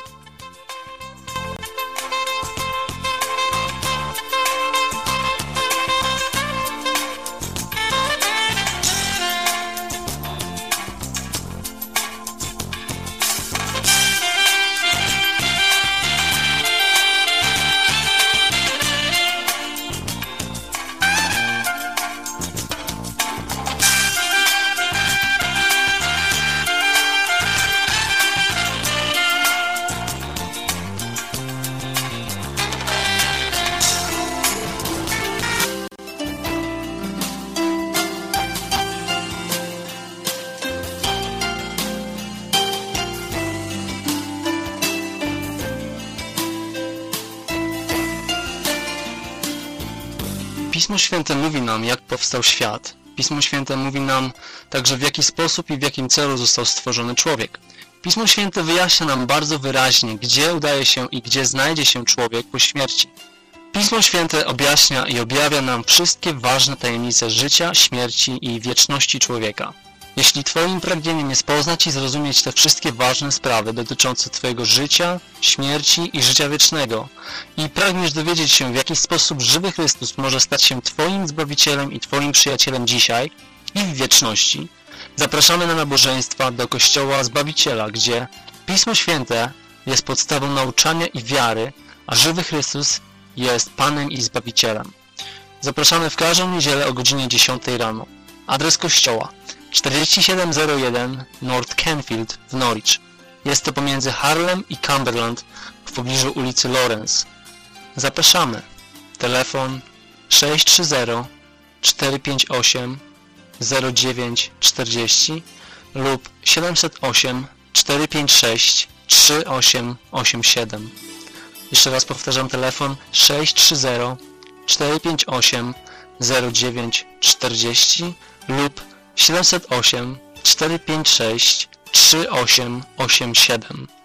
Pismo Święte mówi nam, jak powstał świat. Pismo Święte mówi nam także, w jaki sposób i w jakim celu został stworzony człowiek. Pismo Święte wyjaśnia nam bardzo wyraźnie, gdzie udaje się i gdzie znajdzie się człowiek po śmierci. Pismo Święte objaśnia i objawia nam wszystkie ważne tajemnice życia, śmierci i wieczności człowieka. Jeśli Twoim pragnieniem jest poznać i zrozumieć te wszystkie ważne sprawy dotyczące Twojego życia, śmierci i życia wiecznego i pragniesz dowiedzieć się, w jaki sposób żywy Chrystus może stać się Twoim Zbawicielem i Twoim przyjacielem dzisiaj, i w wieczności, zapraszamy na nabożeństwa do Kościoła Zbawiciela, gdzie Pismo Święte jest podstawą nauczania i wiary, a żywy Chrystus jest Panem i Zbawicielem. Zapraszamy w każdą niedzielę o godzinie 10 rano. Adres kościoła 4701 North Canfield w Norwich. Jest to pomiędzy Harlem i Cumberland w pobliżu ulicy Lawrence. Zapraszamy. Telefon 630 458 0940 lub 708 456 3887. Jeszcze raz powtarzam, telefon 630 458 0940 lub 708 456 3887.